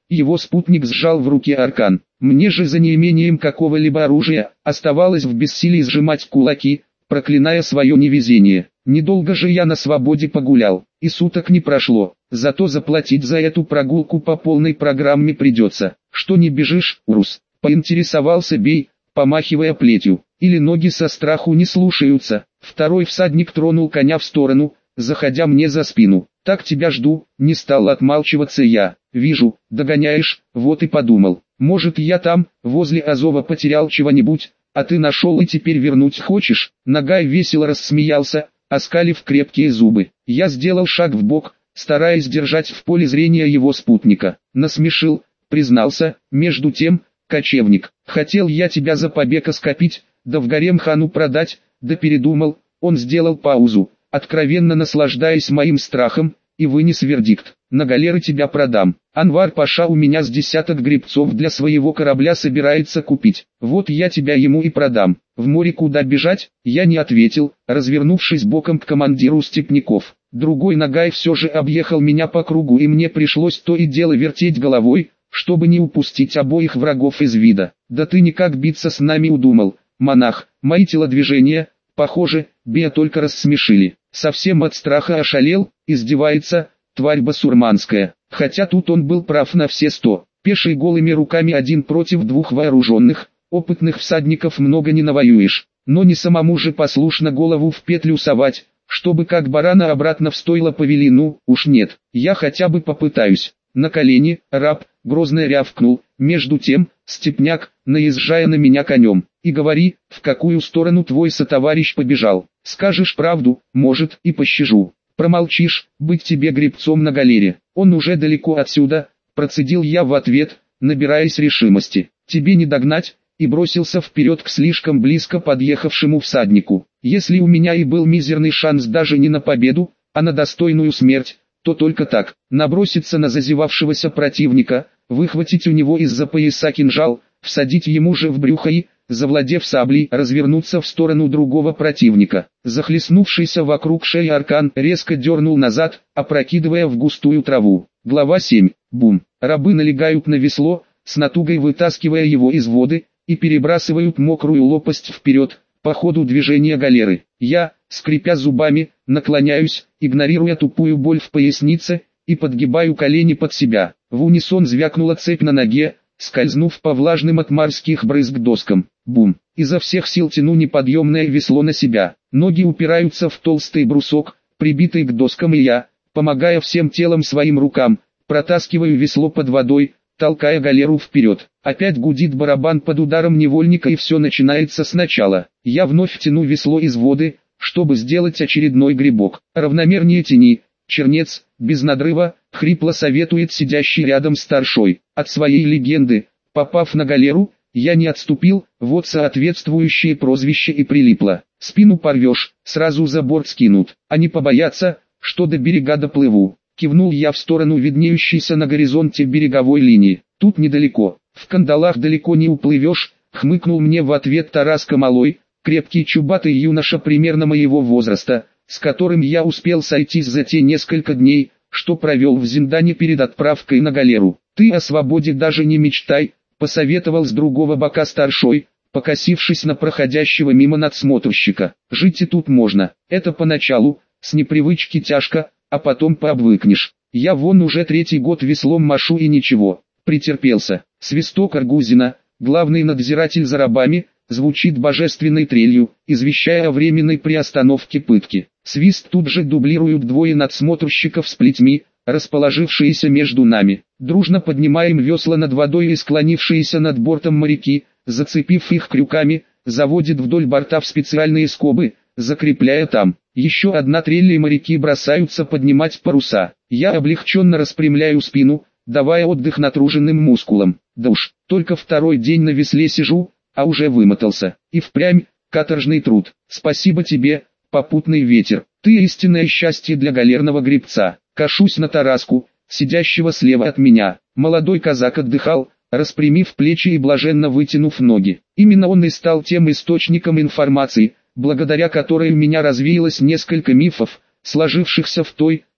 Его спутник сжал в руке аркан. Мне же за неимением какого-либо оружия оставалось в бессилии сжимать кулаки, проклиная свое невезение. Недолго же я на свободе погулял, и суток не прошло, зато заплатить за эту прогулку по полной программе придется. Что не бежишь, урус? Поинтересовался Бей, помахивая плетью. Или ноги со страху не слушаются. Второй всадник тронул коня в сторону, заходя мне за спину. Так тебя жду, не стал отмалчиваться я. Вижу, догоняешь, вот и подумал. Может, я там, возле Азова потерял чего-нибудь, а ты нашел и теперь вернуть хочешь? Нагай весело рассмеялся, оскалив крепкие зубы. Я сделал шаг вбок, стараясь держать в поле зрения его спутника. Насмешил, признался, между тем, кочевник, хотел я тебя за побег оскопить, да в гарем хану продать, да передумал. Он сделал паузу, откровенно наслаждаясь моим страхом, и вынес вердикт: на галеры тебя продам. Анвар-паша у меня с десяток гребцов для своего корабля собирается купить. Вот я тебя ему и продам. В море куда бежать? Я не ответил, развернувшись боком к командиру степняков. Другой Нагай все же объехал меня по кругу, и мне пришлось то и дело вертеть головой, чтобы не упустить обоих врагов из вида. Да ты никак биться с нами удумал, монах. Мои телодвижения, похоже, Бея только рассмешили. Совсем от страха ошалел, издевается, тварь басурманская. Хотя тут он был прав на все сто. Пеший голыми руками один против двух вооруженных, опытных всадников много не навоюешь. Но не самому же послушно голову в петлю совать, чтобы как барана обратно в стойло повели. Ну, уж нет, я хотя бы попытаюсь. На колени, раб, грозно рявкнул. Между тем, степняк, наезжая на меня конем, и говори, в какую сторону твой сотоварищ побежал. Скажешь правду, может, и пощажу. Промолчишь, быть тебе гребцом на галере. Он уже далеко отсюда, процедил я в ответ, набираясь решимости. Тебе не догнать, и бросился вперед к слишком близко подъехавшему всаднику. Если у меня и был мизерный шанс даже не на победу, а на достойную смерть, то только так, наброситься на зазевавшегося противника, выхватить у него из-за пояса кинжал, всадить ему же в брюхо и, завладев саблей, развернуться в сторону другого противника. Захлестнувшийся вокруг шеи аркан резко дернул назад, опрокидывая в густую траву. Глава семь. Бум. Рабы налегают на весло, с натугой вытаскивая его из воды, и перебрасывают мокрую лопасть вперед, по ходу движения галеры. Я, скрипя зубами, наклоняюсь, игнорируя тупую боль в пояснице, и подгибаю колени под себя. В унисон звякнула цепь на ноге, скользнув по влажным от морских брызг доскам. Бум! Изо всех сил тяну неподъемное весло на себя. Ноги упираются в толстый брусок, прибитый к доскам, и я, помогая всем телом своим рукам, протаскиваю весло под водой, толкая галеру вперед. Опять гудит барабан под ударом невольника, и все начинается сначала. Я вновь тяну весло из воды, чтобы сделать очередной грибок. Равномернее тяни, чернец, без надрыва, хрипло советует сидящий рядом старшой. От своей легенды, попав на галеру, я не отступил, вот соответствующее прозвище и прилипло. Спину порвешь, сразу за борт скинут, а не побояться, что до берега доплыву. Кивнул я в сторону виднеющейся на горизонте береговой линии. Тут недалеко, в кандалах далеко не уплывешь, хмыкнул мне в ответ Тараска Малой, крепкий чубатый юноша примерно моего возраста, с которым я успел сойтись за те несколько дней, что провел в Зиндане перед отправкой на галеру. Ты о свободе даже не мечтай, посоветовал с другого бока старшой, покосившись на проходящего мимо надсмотрщика. Жить и тут можно, это поначалу, с непривычки тяжко, а потом пообвыкнешь. Я вон уже третий год веслом машу и ничего, претерпелся. Свисток Аргузина, главный надзиратель за рабами, звучит божественной трелью, извещая о временной приостановке пытки. Свист тут же дублируют двое надсмотрщиков с плетьми, расположившиеся между нами. Дружно поднимаем весла над водой, и склонившиеся над бортом моряки, зацепив их крюками, заводят вдоль борта в специальные скобы, закрепляя там. Еще одна трель, и моряки бросаются поднимать паруса. Я облегченно распрямляю спину, давая отдых натруженным мускулам. Да уж, только второй день на весле сижу, а уже вымотался. И впрямь, каторжный труд. Спасибо тебе, попутный ветер. Ты истинное счастье для галерного гребца. Кашусь на Тараску, сидящего слева от меня. Молодой казак отдыхал, распрямив плечи и блаженно вытянув ноги. Именно он и стал тем источником информации, благодаря которой у меня развеялось несколько мифов, сложившихся в той,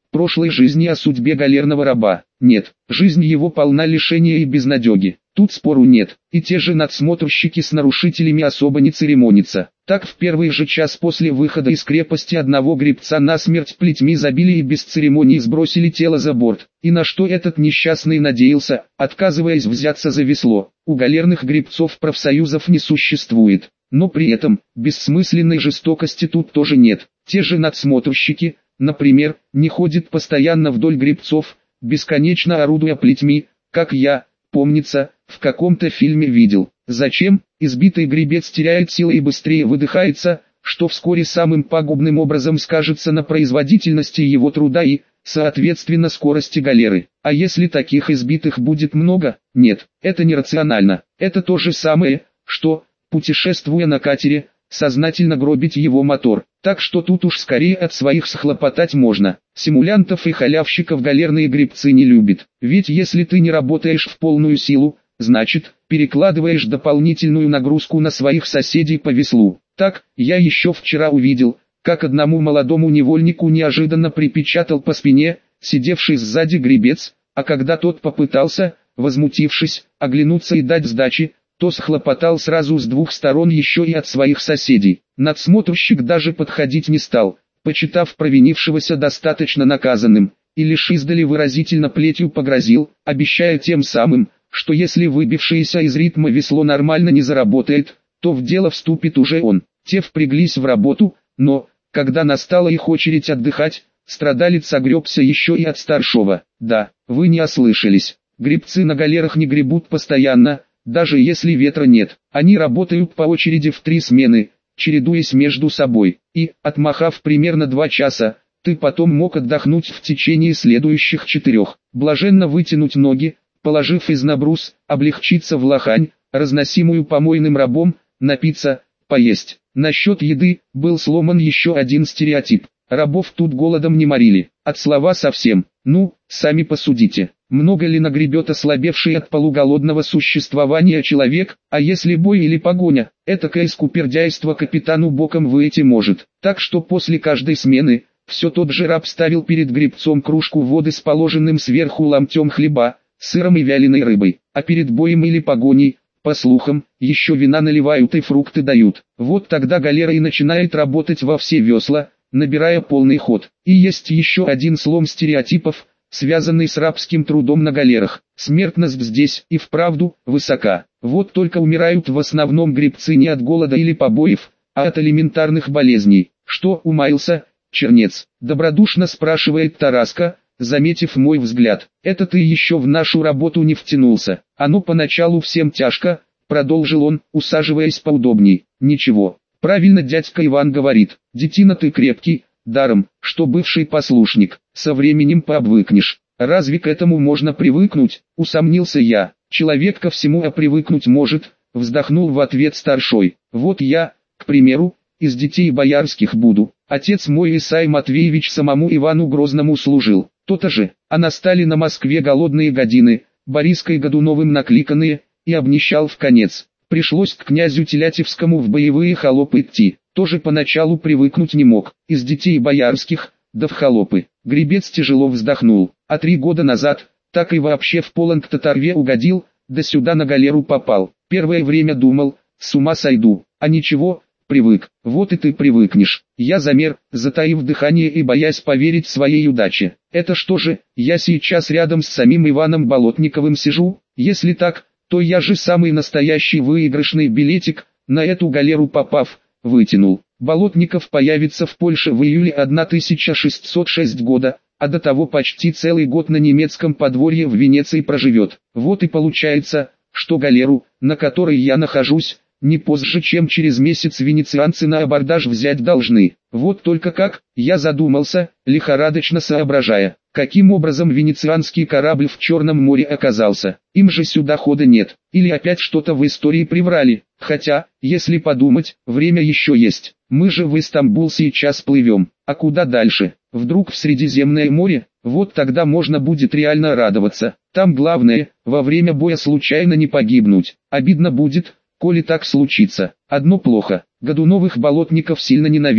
прошлой жизни о судьбе галерного раба. Нет, жизнь его полна лишения и безнадеги. Тут спору нет, и те же надсмотрщики с нарушителями особо не церемонятся. Так в первый же час после выхода из крепости одного гребца насмерть плетьми забили и без церемоний сбросили тело за борт. И на что этот несчастный надеялся, отказываясь взяться за весло? У галерных гребцов профсоюзов не существует. Но при этом, бессмысленной жестокости тут тоже нет. Те же надсмотрщики, например, не ходят постоянно вдоль гребцов, бесконечно орудуя плетьми, как я, помнится, в каком-то фильме видел. Зачем? Избитый гребец теряет силы и быстрее выдыхается, что вскоре самым пагубным образом скажется на производительности его труда и, соответственно, скорости галеры. А если таких избитых будет много? Нет, это нерационально. Это то же самое, что, путешествуя на катере, сознательно гробить его мотор. Так что тут уж скорее от своих схлопотать можно. Симулянтов и халявщиков галерные гребцы не любят. Ведь если ты не работаешь в полную силу, значит, перекладываешь дополнительную нагрузку на своих соседей по веслу. Так, я еще вчера увидел, как одному молодому невольнику неожиданно припечатал по спине, сидевший сзади гребец, а когда тот попытался, возмутившись, оглянуться и дать сдачи, то схлопотал сразу с двух сторон еще и от своих соседей. Надсмотрщик даже подходить не стал, почитав провинившегося достаточно наказанным, и лишь издали выразительно плетью погрозил, обещая тем самым, что если выбившееся из ритма весло нормально не заработает, то в дело вступит уже он. Те впряглись в работу, но, когда настала их очередь отдыхать, страдалец огребся еще и от старшего. Да, вы не ослышались, гребцы на галерах не гребут постоянно, даже если ветра нет. Они работают по очереди в три смены, чередуясь между собой, и, отмахав примерно два часа, ты потом мог отдохнуть в течение следующих четырех, блаженно вытянуть ноги, положив из набрус, облегчиться в лохань, разносимую помойным рабом, напиться, поесть. Насчет еды, был сломан еще один стереотип. Рабов тут голодом не морили, от слова совсем. Ну, сами посудите, много ли нагребет ослабевший от полуголодного существования человек, а если бой или погоня, этакое скупердяйство капитану боком выйти может. Так что после каждой смены, все тот же раб ставил перед гребцом кружку воды с положенным сверху ломтем хлеба, сыром и вяленой рыбой, а перед боем или погоней, по слухам, еще вина наливают и фрукты дают. Вот тогда галера и начинает работать во все весла, набирая полный ход. И есть еще один слом стереотипов, связанный с рабским трудом на галерах. Смертность здесь и вправду высока. Вот только умирают в основном гребцы не от голода или побоев, а от элементарных болезней. Что, умаился, чернец? Добродушно спрашивает Тараска, заметив мой взгляд. Это ты еще в нашу работу не втянулся. Оно поначалу всем тяжко, продолжил он, усаживаясь поудобней. Ничего. Правильно дядька Иван говорит, детина ты крепкий, даром, что бывший послушник, со временем пообвыкнешь. Разве к этому можно привыкнуть, усомнился я. Человек ко всему а привыкнуть может, вздохнул в ответ старшой. Вот я, к примеру, из детей боярских буду. Отец мой Исай Матвеевич самому Ивану Грозному служил. То-то же, а настали на Москве голодные годины, Бориской Годуновым накликанные, и обнищал в конец. Пришлось к князю Телятевскому в боевые холопы идти, тоже поначалу привыкнуть не мог, из детей боярских, да в холопы. Гребец тяжело вздохнул, а три года назад, так и вообще в полон к татарве угодил, да сюда на галеру попал. Первое время думал, с ума сойду, а ничего, привык. Вот и ты привыкнешь. Я замер, затаив дыхание и боясь поверить своей удаче. Это что же, я сейчас рядом с самим Иваном Болотниковым сижу? Если так, то я же самый настоящий выигрышный билетик, на эту галеру попав, вытянул. Болотников появится в Польше в июле тысяча шестьсот шестого года, а до того почти целый год на немецком подворье в Венеции проживет. Вот и получается, что галеру, на которой я нахожусь, не позже чем через месяц венецианцы на абордаж взять должны. Вот только как, я задумался, лихорадочно соображая, каким образом венецианский корабль в Черном море оказался. Им же сюда хода нет, или опять что-то в истории приврали. Хотя, если подумать, время еще есть. Мы же в Истамбул сейчас плывем, а куда дальше? Вдруг в Средиземное море? Вот тогда можно будет реально радоваться. Там главное, во время боя случайно не погибнуть. Обидно будет, коли так случится. Одно плохо, Годуновых Болотников сильно ненавидит.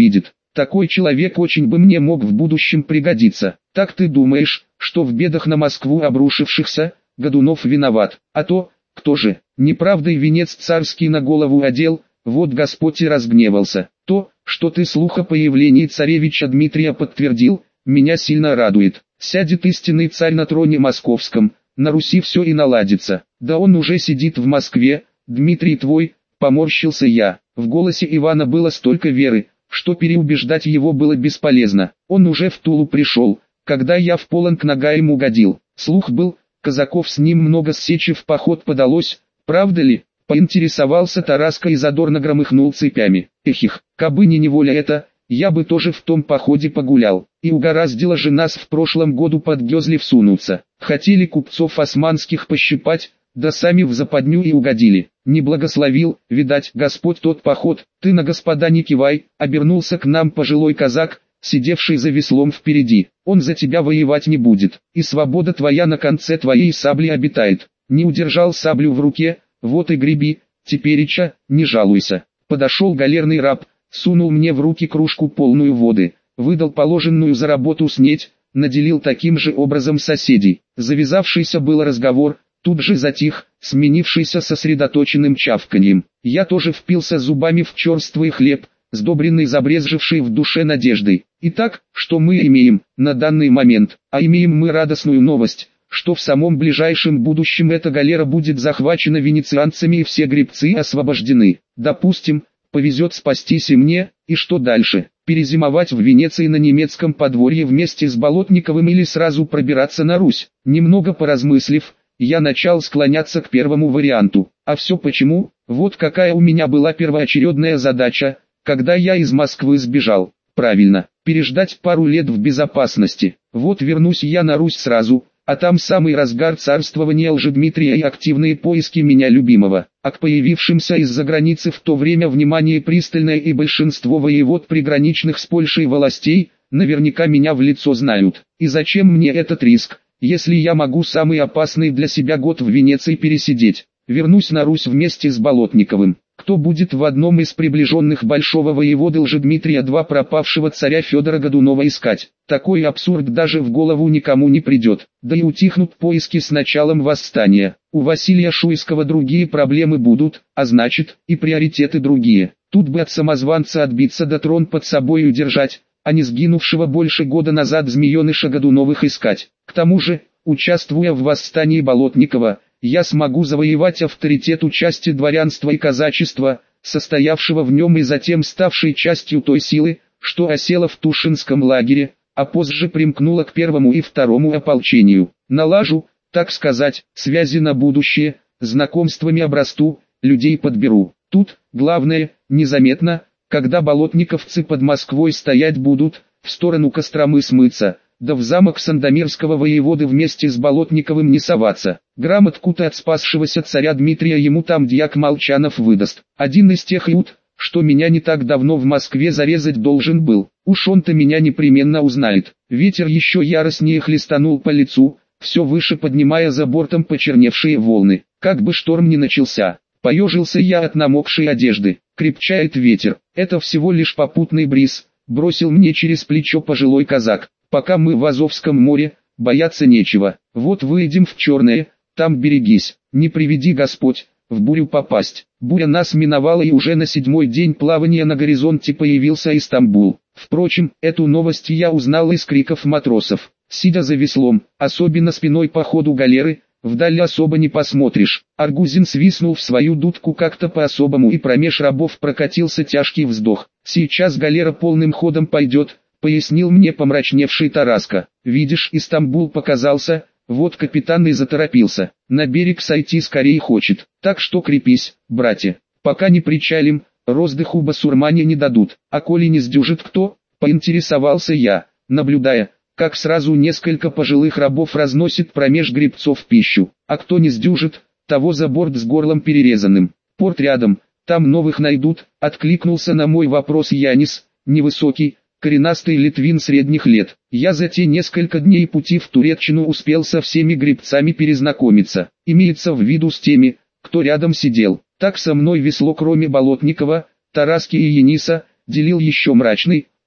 Такой человек очень бы мне мог в будущем пригодиться. Так ты думаешь, что в бедах на Москву обрушившихся, Годунов виноват, а то, кто же, неправдой венец царский на голову одел, вот Господь и разгневался. То, что ты слух о появлении царевича Дмитрия подтвердил, меня сильно радует. Сядет истинный царь на троне московском, на Руси все и наладится. Да он уже сидит в Москве, Дмитрий твой, поморщился я. В голосе Ивана было столько веры, что переубеждать его было бесполезно. Он уже в Тулу пришел, когда я в полон к ногам угодил. Слух был, казаков с ним много с сечи в поход подалось, правда ли? Поинтересовался Тараска и задорно громыхнул цепями. Эхих, кабы не неволя это, я бы тоже в том походе погулял. И угораздило же нас в прошлом году под Гёзлив сунуться. Хотели купцов османских пощипать, да сами в западню и угодили. Не благословил, видать, Господь тот поход. Ты на господа не кивай, обернулся к нам пожилой казак, сидевший за веслом впереди. Он за тебя воевать не будет, и свобода твоя на конце твоей сабли обитает. Не удержал саблю в руке, вот и греби, теперича, не жалуйся. Подошел галерный раб, сунул мне в руки кружку полную воды, выдал положенную за работу снеть, наделил таким же образом соседей. Завязавшийся был разговор, тут же затих, сменившийся сосредоточенным чавканьем. Я тоже впился зубами в черствый хлеб, сдобренный забрезжившей в душе надеждой. Итак, что мы имеем на данный момент? А имеем мы радостную новость, что в самом ближайшем будущем эта галера будет захвачена венецианцами и все гребцы освобождены. Допустим, повезет спастись и мне, и что дальше? Перезимовать в Венеции на немецком подворье вместе с Болотниковым или сразу пробираться на Русь? Немного поразмыслив, я начал склоняться к первому варианту. А все почему? Вот какая у меня была первоочередная задача, когда я из Москвы сбежал. Правильно, переждать пару лет в безопасности. Вот вернусь я на Русь сразу, а там самый разгар царствования Лжедмитрия и активные поиски меня любимого. А к появившимся из-за границы в то время внимание пристальное и большинство воевод приграничных с Польшей властей, наверняка меня в лицо знают. И зачем мне этот риск, если я могу самый опасный для себя год в Венеции пересидеть? Вернусь на Русь вместе с Болотниковым. Кто будет в одном из приближенных большого воеводы Лжедмитрия два пропавшего царя Федора Годунова искать? Такой абсурд даже в голову никому не придет. Да и утихнут поиски с началом восстания. У Василия Шуйского другие проблемы будут, а значит, и приоритеты другие. Тут бы от самозванца отбиться да трон под собой удержать, а не сгинувшего больше года назад змееныша Годуновых искать. К тому же, участвуя в восстании Болотникова, я смогу завоевать авторитет у части дворянства и казачества, состоявшего в нем и затем ставшей частью той силы, что осела в Тушинском лагере, а позже примкнула к первому и второму ополчению. Налажу, так сказать, связи на будущее, знакомствами обрасту, людей подберу. Тут, главное, незаметно, когда болотниковцы под Москвой стоять будут, в сторону Костромы смыться, да в замок Сандомирского воеводы вместе с Болотниковым не соваться. Грамотку-то от спасшегося царя Дмитрия ему там дьяк Молчанов выдаст. Один из тех иуд, что меня не так давно в Москве зарезать должен был. Уж он-то меня непременно узнает. Ветер еще яростнее хлестанул по лицу, все выше поднимая за бортом почерневшие волны. Как бы шторм ни начался, поежился я от намокшей одежды. Крепчает ветер, это всего лишь попутный бриз, бросил мне через плечо пожилой казак. Пока мы в Азовском море, бояться нечего. Вот выйдем в Черное, там берегись, не приведи Господь, в бурю попасть. Буря нас миновала и уже на седьмой день плавания на горизонте появился Истамбул. Впрочем, эту новость я узнал из криков матросов. Сидя за веслом, особенно спиной по ходу галеры, вдаль особо не посмотришь. Аргузин свистнул в свою дудку как-то по-особому и промеж рабов прокатился тяжкий вздох. Сейчас галера полным ходом пойдет, пояснил мне помрачневший Тараска. Видишь, Истамбул показался, вот капитан и заторопился. На берег сойти скорее хочет. Так что крепись, братья. Пока не причалим, роздыху басурмане не дадут. А коли не сдюжит кто, поинтересовался я, наблюдая, как сразу несколько пожилых рабов разносит промеж гребцов пищу. А кто не сдюжит, того за борт с горлом перерезанным. Порт рядом, там новых найдут, откликнулся на мой вопрос Янис, невысокий, коренастый литвин средних лет. Я за те несколько дней пути в Туреччину успел со всеми гребцами перезнакомиться. Имеется в виду с теми, кто рядом сидел. Так со мной весло кроме Болотникова, Тараски и Яниса, делил еще мрачный,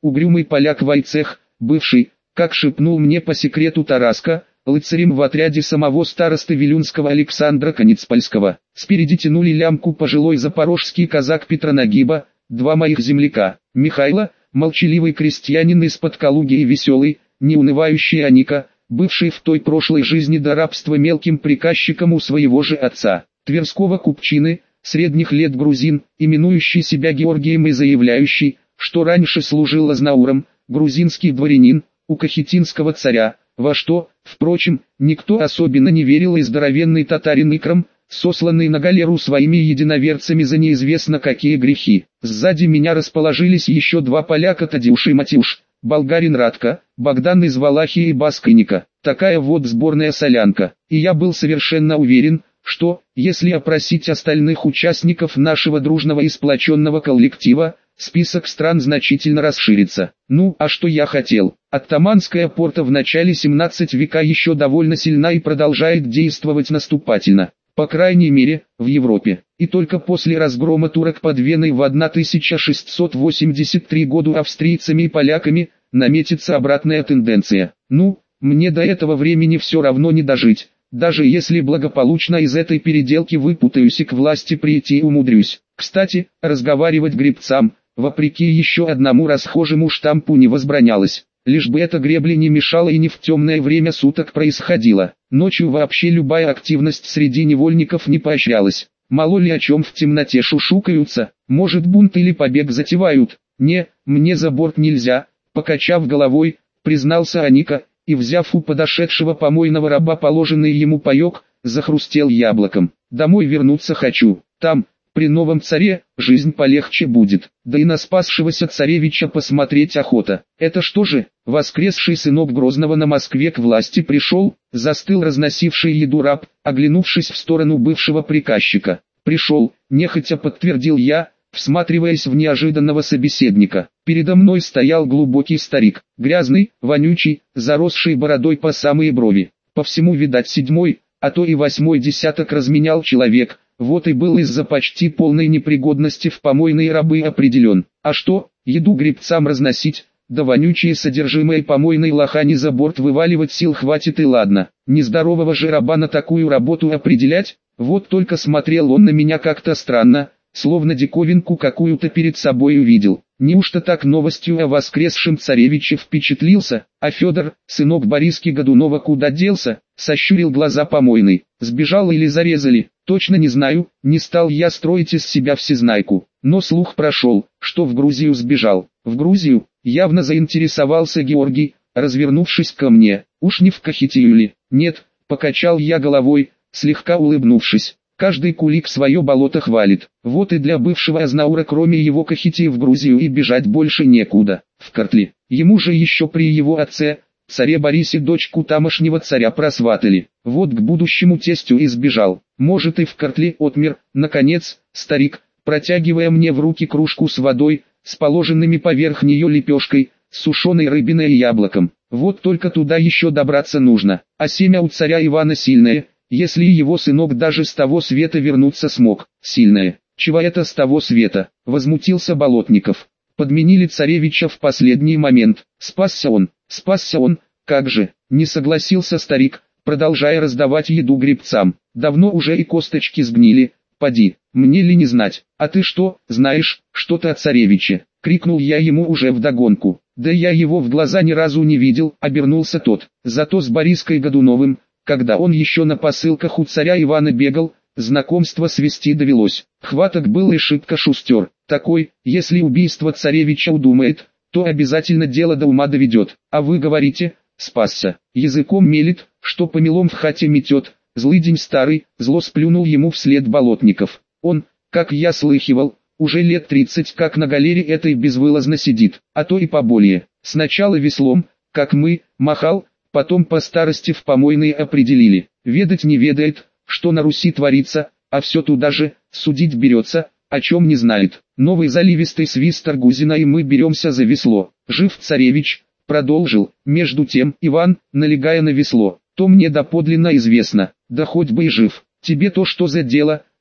угрюмый поляк Войцех, бывший, как шепнул мне по секрету Тараска, лыцарем в отряде самого старосты Вилюнского Александра Конецпольского. Спереди тянули лямку пожилой запорожский казак Петронагиба, два моих земляка, Михайло, молчаливый крестьянин из-под Калуги и веселый, неунывающий Аника, бывший в той прошлой жизни до рабства мелким приказчиком у своего же отца, тверского купчины, средних лет грузин, именующий себя Георгием и заявляющий, что раньше служил азнауром, грузинский дворянин, у кахетинского царя, во что, впрочем, никто особенно не верил, и здоровенный татарин Икрам, сосланный на галеру своими единоверцами за неизвестно какие грехи. Сзади меня расположились еще два поляка, Тадеуш и Матюш, болгарин Радко, Богдан из Валахии и Баскойника. Такая вот сборная солянка. И я был совершенно уверен, что, если опросить остальных участников нашего дружного и сплоченного коллектива, список стран значительно расширится. Ну, а что я хотел? Оттоманская порта в начале семнадцатого века еще довольно сильна и продолжает действовать наступательно. По крайней мере, в Европе. И только после разгрома турок под Веной в тысяча шестьсот восемьдесят третьем году австрийцами и поляками, наметится обратная тенденция. Ну, мне до этого времени все равно не дожить. Даже если благополучно из этой переделки выпутаюсь и к власти прийти умудрюсь. Кстати, разговаривать гребцам, вопреки еще одному расхожему штампу, не возбранялось. Лишь бы эта гребля не мешала и не в темное время суток происходила. Ночью вообще любая активность среди невольников не поощрялась. Мало ли о чем в темноте шушукаются, может бунт или побег затевают. Не, мне за борт нельзя, покачав головой, признался Аника, и взяв у подошедшего помойного раба положенный ему паек, захрустел яблоком. Домой вернуться хочу, там, при новом царе, жизнь полегче будет, да и на спасшегося царевича посмотреть охота. Это что же, воскресший сынок Грозного на Москве к власти пришел, застыл разносивший еду раб, оглянувшись в сторону бывшего приказчика. Пришел, нехотя подтвердил я, всматриваясь в неожиданного собеседника. Передо мной стоял глубокий старик, грязный, вонючий, заросший бородой по самые брови. По всему, видать, седьмой, а то и восьмой десяток разменял человек. Вот и был из-за почти полной непригодности в помойные рабы определен. А что, еду гребцам разносить, да вонючие содержимое помойной лохани за борт вываливать сил хватит и ладно. Нездорового же раба на такую работу определять? Вот только смотрел он на меня как-то странно, словно диковинку какую-то перед собой увидел. Неужто так новостью о воскресшем царевиче впечатлился? А Федор, сынок Бориски Годунова, куда делся? Сощурил глаза помойный. Сбежал или зарезали? Точно не знаю, не стал я строить из себя всезнайку. Но слух прошел, что в Грузию сбежал. В Грузию? Явно заинтересовался Георгий, развернувшись ко мне. Уж не в Кахетию ли? Нет, покачал я головой, слегка улыбнувшись. Каждый кулик свое болото хвалит. Вот и для бывшего азнаура кроме его Кахетии в Грузию и бежать больше некуда. В Картли. Ему же еще при его отце, царе Борисе, дочку тамошнего царя просватали. Вот к будущему тестю и сбежал. Может и в Картли отмер. Наконец, старик, протягивая мне в руки кружку с водой, с положенными поверх нее лепешкой, сушеной рыбиной и яблоком. Вот только туда еще добраться нужно. А семя у царя Ивана сильное. Если его сынок даже с того света вернуться смог, сильное. Чего это с того света? Возмутился Болотников. Подменили царевича в последний момент. Спасся он, спасся он, как же, не согласился старик, продолжая раздавать еду гребцам. Давно уже и косточки сгнили, поди, мне ли не знать. А ты что, знаешь, что-то о царевиче? Крикнул я ему уже вдогонку. Да я его в глаза ни разу не видел, обернулся тот. Зато с Бориской Годуновым, когда он еще на посылках у царя Ивана бегал, знакомство свести довелось. Хваток был и шибко шустер. Такой, если убийство царевича удумает, то обязательно дело до ума доведет. А вы говорите, спасся. Языком мелет, что помелом в хате метет. Злыдень старый, зло сплюнул ему вслед Болотников. Он, как я слыхивал, уже лет тридцать как на галере этой безвылазно сидит, а то и поболее. Сначала веслом, как мы, махал, потом по старости в помойные определили. Ведать не ведает, что на Руси творится, а все туда же, судить берется, о чем не знает. Новый заливистый свист Аргузина, и мы беремся за весло. Жив царевич, продолжил, между тем Иван, налегая на весло. То мне доподлинно известно, да хоть бы и жив. Тебе то что за дело,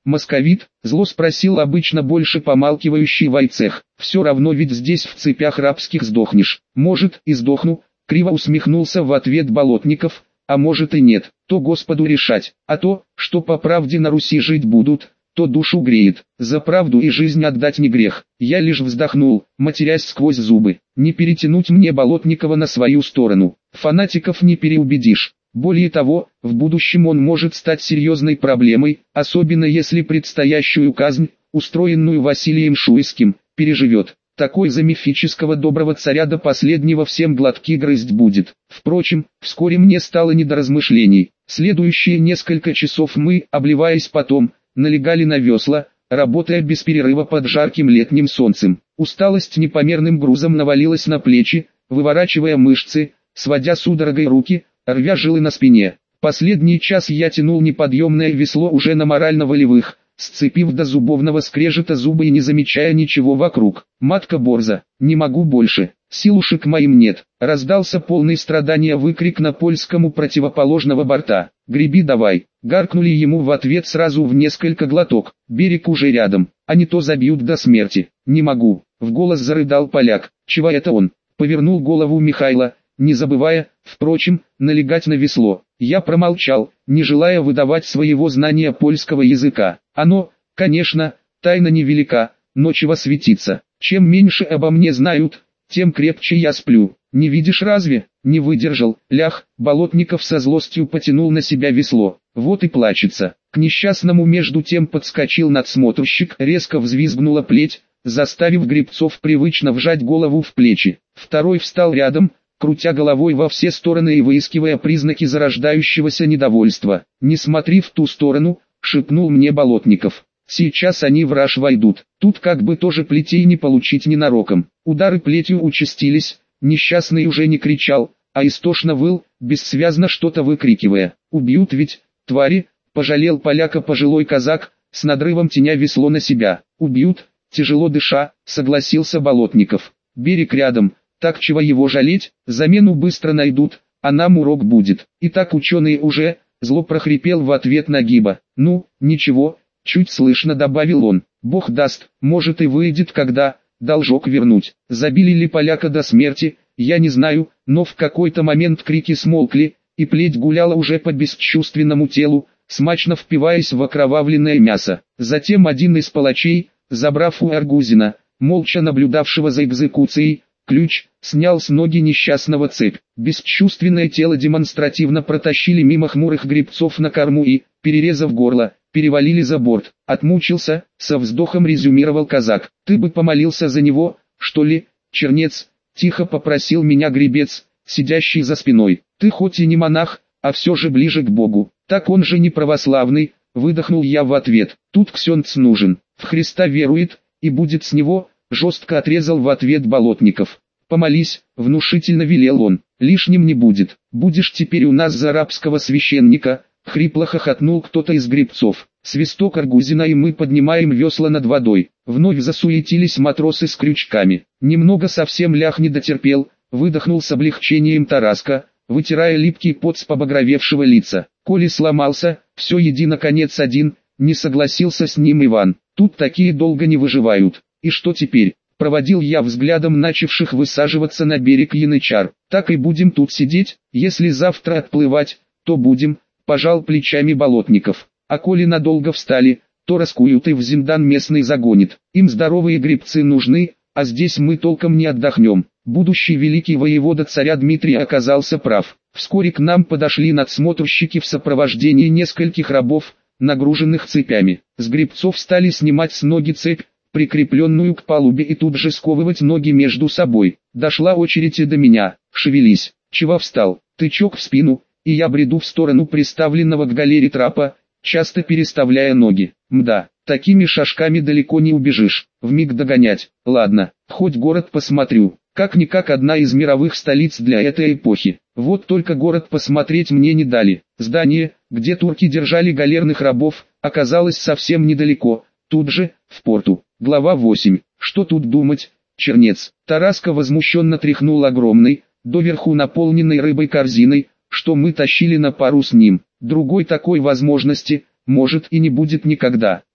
московит?» — зло спросил обычно больше помалкивающий Войцех. «Все равно ведь здесь в цепях рабских сдохнешь». «Может, и сдохну», — криво усмехнулся в ответ Болотников, «а может и нет, то Господу решать, а то, что по правде на Руси жить будут, то душу греет, за правду и жизнь отдать не грех». Я лишь вздохнул, матерясь сквозь зубы. Не перетянуть мне Болотникова на свою сторону. Фанатиков не переубедишь. Более того, в будущем он может стать серьезной проблемой, особенно если предстоящую казнь, устроенную Василием Шуйским, переживет. Такой за мифического доброго царя до последнего всем глотки грызть будет. Впрочем, вскоре мне стало не до размышлений. Следующие несколько часов мы, обливаясь потом, налегали на весла, работая без перерыва под жарким летним солнцем. Усталость непомерным грузом навалилась на плечи, выворачивая мышцы, сводя судорогой руки, рвя жилы на спине. Последний час я тянул неподъемное весло уже на морально-волевых, сцепив до зубовного скрежета зубы и не замечая ничего вокруг. «Матка Борза, не могу больше, силушек моим нет», — раздался полный страдания выкрик на польском у противоположного борта. «Греби давай», — гаркнули ему в ответ сразу в несколько глоток. «Берег уже рядом, а не то забьют до смерти». «Не могу», — в голос зарыдал поляк. «Чего это он?» — повернул голову Михайло, не забывая, впрочем, налегать на весло. Я промолчал, не желая выдавать своего знания польского языка. Оно, конечно, тайна невелика, но чего светиться. Чем меньше обо мне знают, тем крепче я сплю. Не видишь разве? Не выдержал, лях. Болотников со злостью потянул на себя весло. Вот и плачется. К несчастному между тем подскочил надсмотрщик, резко взвизгнула плеть, заставив гребцов привычно вжать голову в плечи. Второй встал рядом, крутя головой во все стороны и выискивая признаки зарождающегося недовольства. «Не смотри в ту сторону», — шепнул мне Болотников. «Сейчас они в раж войдут. Тут как бы тоже плетей не получить ненароком». Удары плетью участились, несчастный уже не кричал, а истошно выл, бессвязно что-то выкрикивая. «Убьют ведь, твари», — пожалел поляка пожилой казак, с надрывом тяня весло на себя. «Убьют», — тяжело дыша, согласился Болотников. «Берег рядом. Так чего его жалеть, замену быстро найдут, а нам урок будет». «И так ученые уже», — зло прохрипел в ответ Нагиба. «Ну, ничего», — чуть слышно добавил он. «Бог даст, может и выйдет когда, должок вернуть». Забили ли поляка до смерти, я не знаю, но в какой-то момент крики смолкли, и плеть гуляла уже по бесчувственному телу, смачно впиваясь в окровавленное мясо. Затем один из палачей, забрав у Аргузина, молча наблюдавшего за экзекуцией, ключ, снял с ноги несчастного цепь. Бесчувственное тело демонстративно протащили мимо хмурых гребцов на корму и, перерезав горло, перевалили за борт. «Отмучился», — со вздохом резюмировал казак. «Ты бы помолился за него, что ли, чернец?» — тихо попросил меня гребец, сидящий за спиной. «Ты хоть и не монах, а все же ближе к Богу». «Так он же не православный», — выдохнул я в ответ. «Тут ксенц нужен, в Христа верует, и будет с него», — жестко отрезал в ответ Болотников. «Помолись», — внушительно велел он, — «лишним не будет. Будешь теперь у нас за арабского священника», — хрипло хохотнул кто-то из гребцов. Свисток Аргузина, и мы поднимаем весла над водой. Вновь засуетились матросы с крючками. Немного совсем лях не дотерпел, выдохнул с облегчением Тараска, вытирая липкий пот с побагровевшего лица. «Коли сломался, все едино конец один», — не согласился с ним Иван. «Тут такие долго не выживают. И что теперь?» — проводил я взглядом начавших высаживаться на берег янычар. «Так и будем тут сидеть, если завтра отплывать, то будем», — пожал плечами Болотников. «А коли надолго встали, то раскуют и в зиндан местный загонит. Им здоровые гребцы нужны, а здесь мы толком не отдохнем». Будущий великий воевода царя Дмитрий оказался прав. Вскоре к нам подошли надсмотрщики в сопровождении нескольких рабов, нагруженных цепями. С гребцов стали снимать с ноги цепь, прикрепленную к палубе, и тут же сковывать ноги между собой. Дошла очередь и до меня. «Шевелись». «Чего встал?» Тычок в спину, и я бреду в сторону приставленного к галере трапа, часто переставляя ноги. Мда, такими шажками далеко не убежишь. Вмиг догонять. Ладно, хоть город посмотрю. Как-никак одна из мировых столиц для этой эпохи. Вот только город посмотреть мне не дали. Здание, где турки держали галерных рабов, оказалось совсем недалеко, тут же, в порту. Глава восемь. Что тут думать, чернец? Тараска возмущенно тряхнул огромной, доверху наполненной рыбой корзиной, что мы тащили на пару с ним. Другой такой возможности, может, и не будет никогда.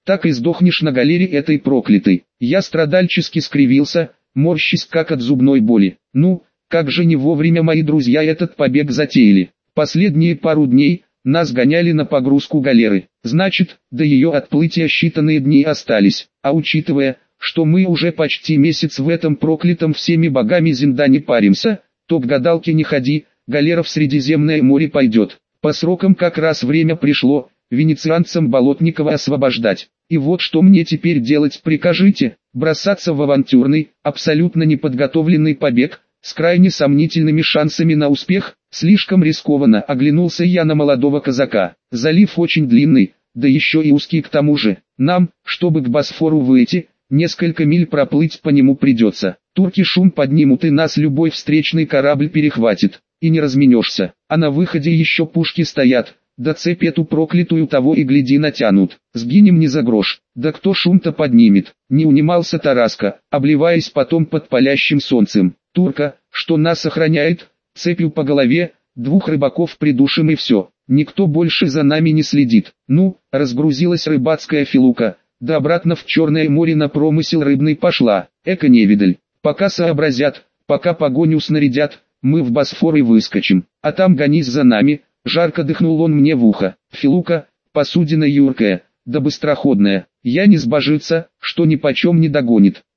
так и сдохнешь на галере этой проклятой. Я страдальчески скривился, морщись как от зубной боли. Ну, как же не вовремя мои друзья этот побег затеяли. Последние пару дней нас гоняли на погрузку галеры. Значит, до ее отплытия считанные дни остались. А учитывая, что мы уже почти месяц в этом проклятом всеми богами Зиндане паримся, то к гадалке не ходи, галера в Средиземное море пойдет. По срокам как раз время пришло, венецианцам Болотникова освобождать. И вот что мне теперь делать прикажите? Бросаться в авантюрный, абсолютно неподготовленный побег, с крайне сомнительными шансами на успех? Слишком рискованно. Оглянулся я на молодого казака. Залив очень длинный, да еще и узкий к тому же. Нам, чтобы к Босфору выйти, несколько миль проплыть по нему придется. Турки шум поднимут и нас любой встречный корабль перехватит. И не разменешься. А на выходе еще пушки стоят. Да цепь эту проклятую того и гляди натянут. Сгинем не за грош. Да кто шум-то поднимет? Не унимался Тараска, обливаясь потом под палящим солнцем. Турка, что нас охраняет, цепью по голове, двух рыбаков придушим и все. Никто больше за нами не следит. Ну, разгрузилась рыбацкая филука, да обратно в Черное море на промысел рыбный пошла. Эко-невидаль. Пока сообразят, пока погоню снарядят, мы в Босфор и выскочим. А там гонись за нами. Жарко дыхнул он мне в ухо. Филука, посудина юркая, да быстроходная. Я не сбожится, что ни почем не догонит.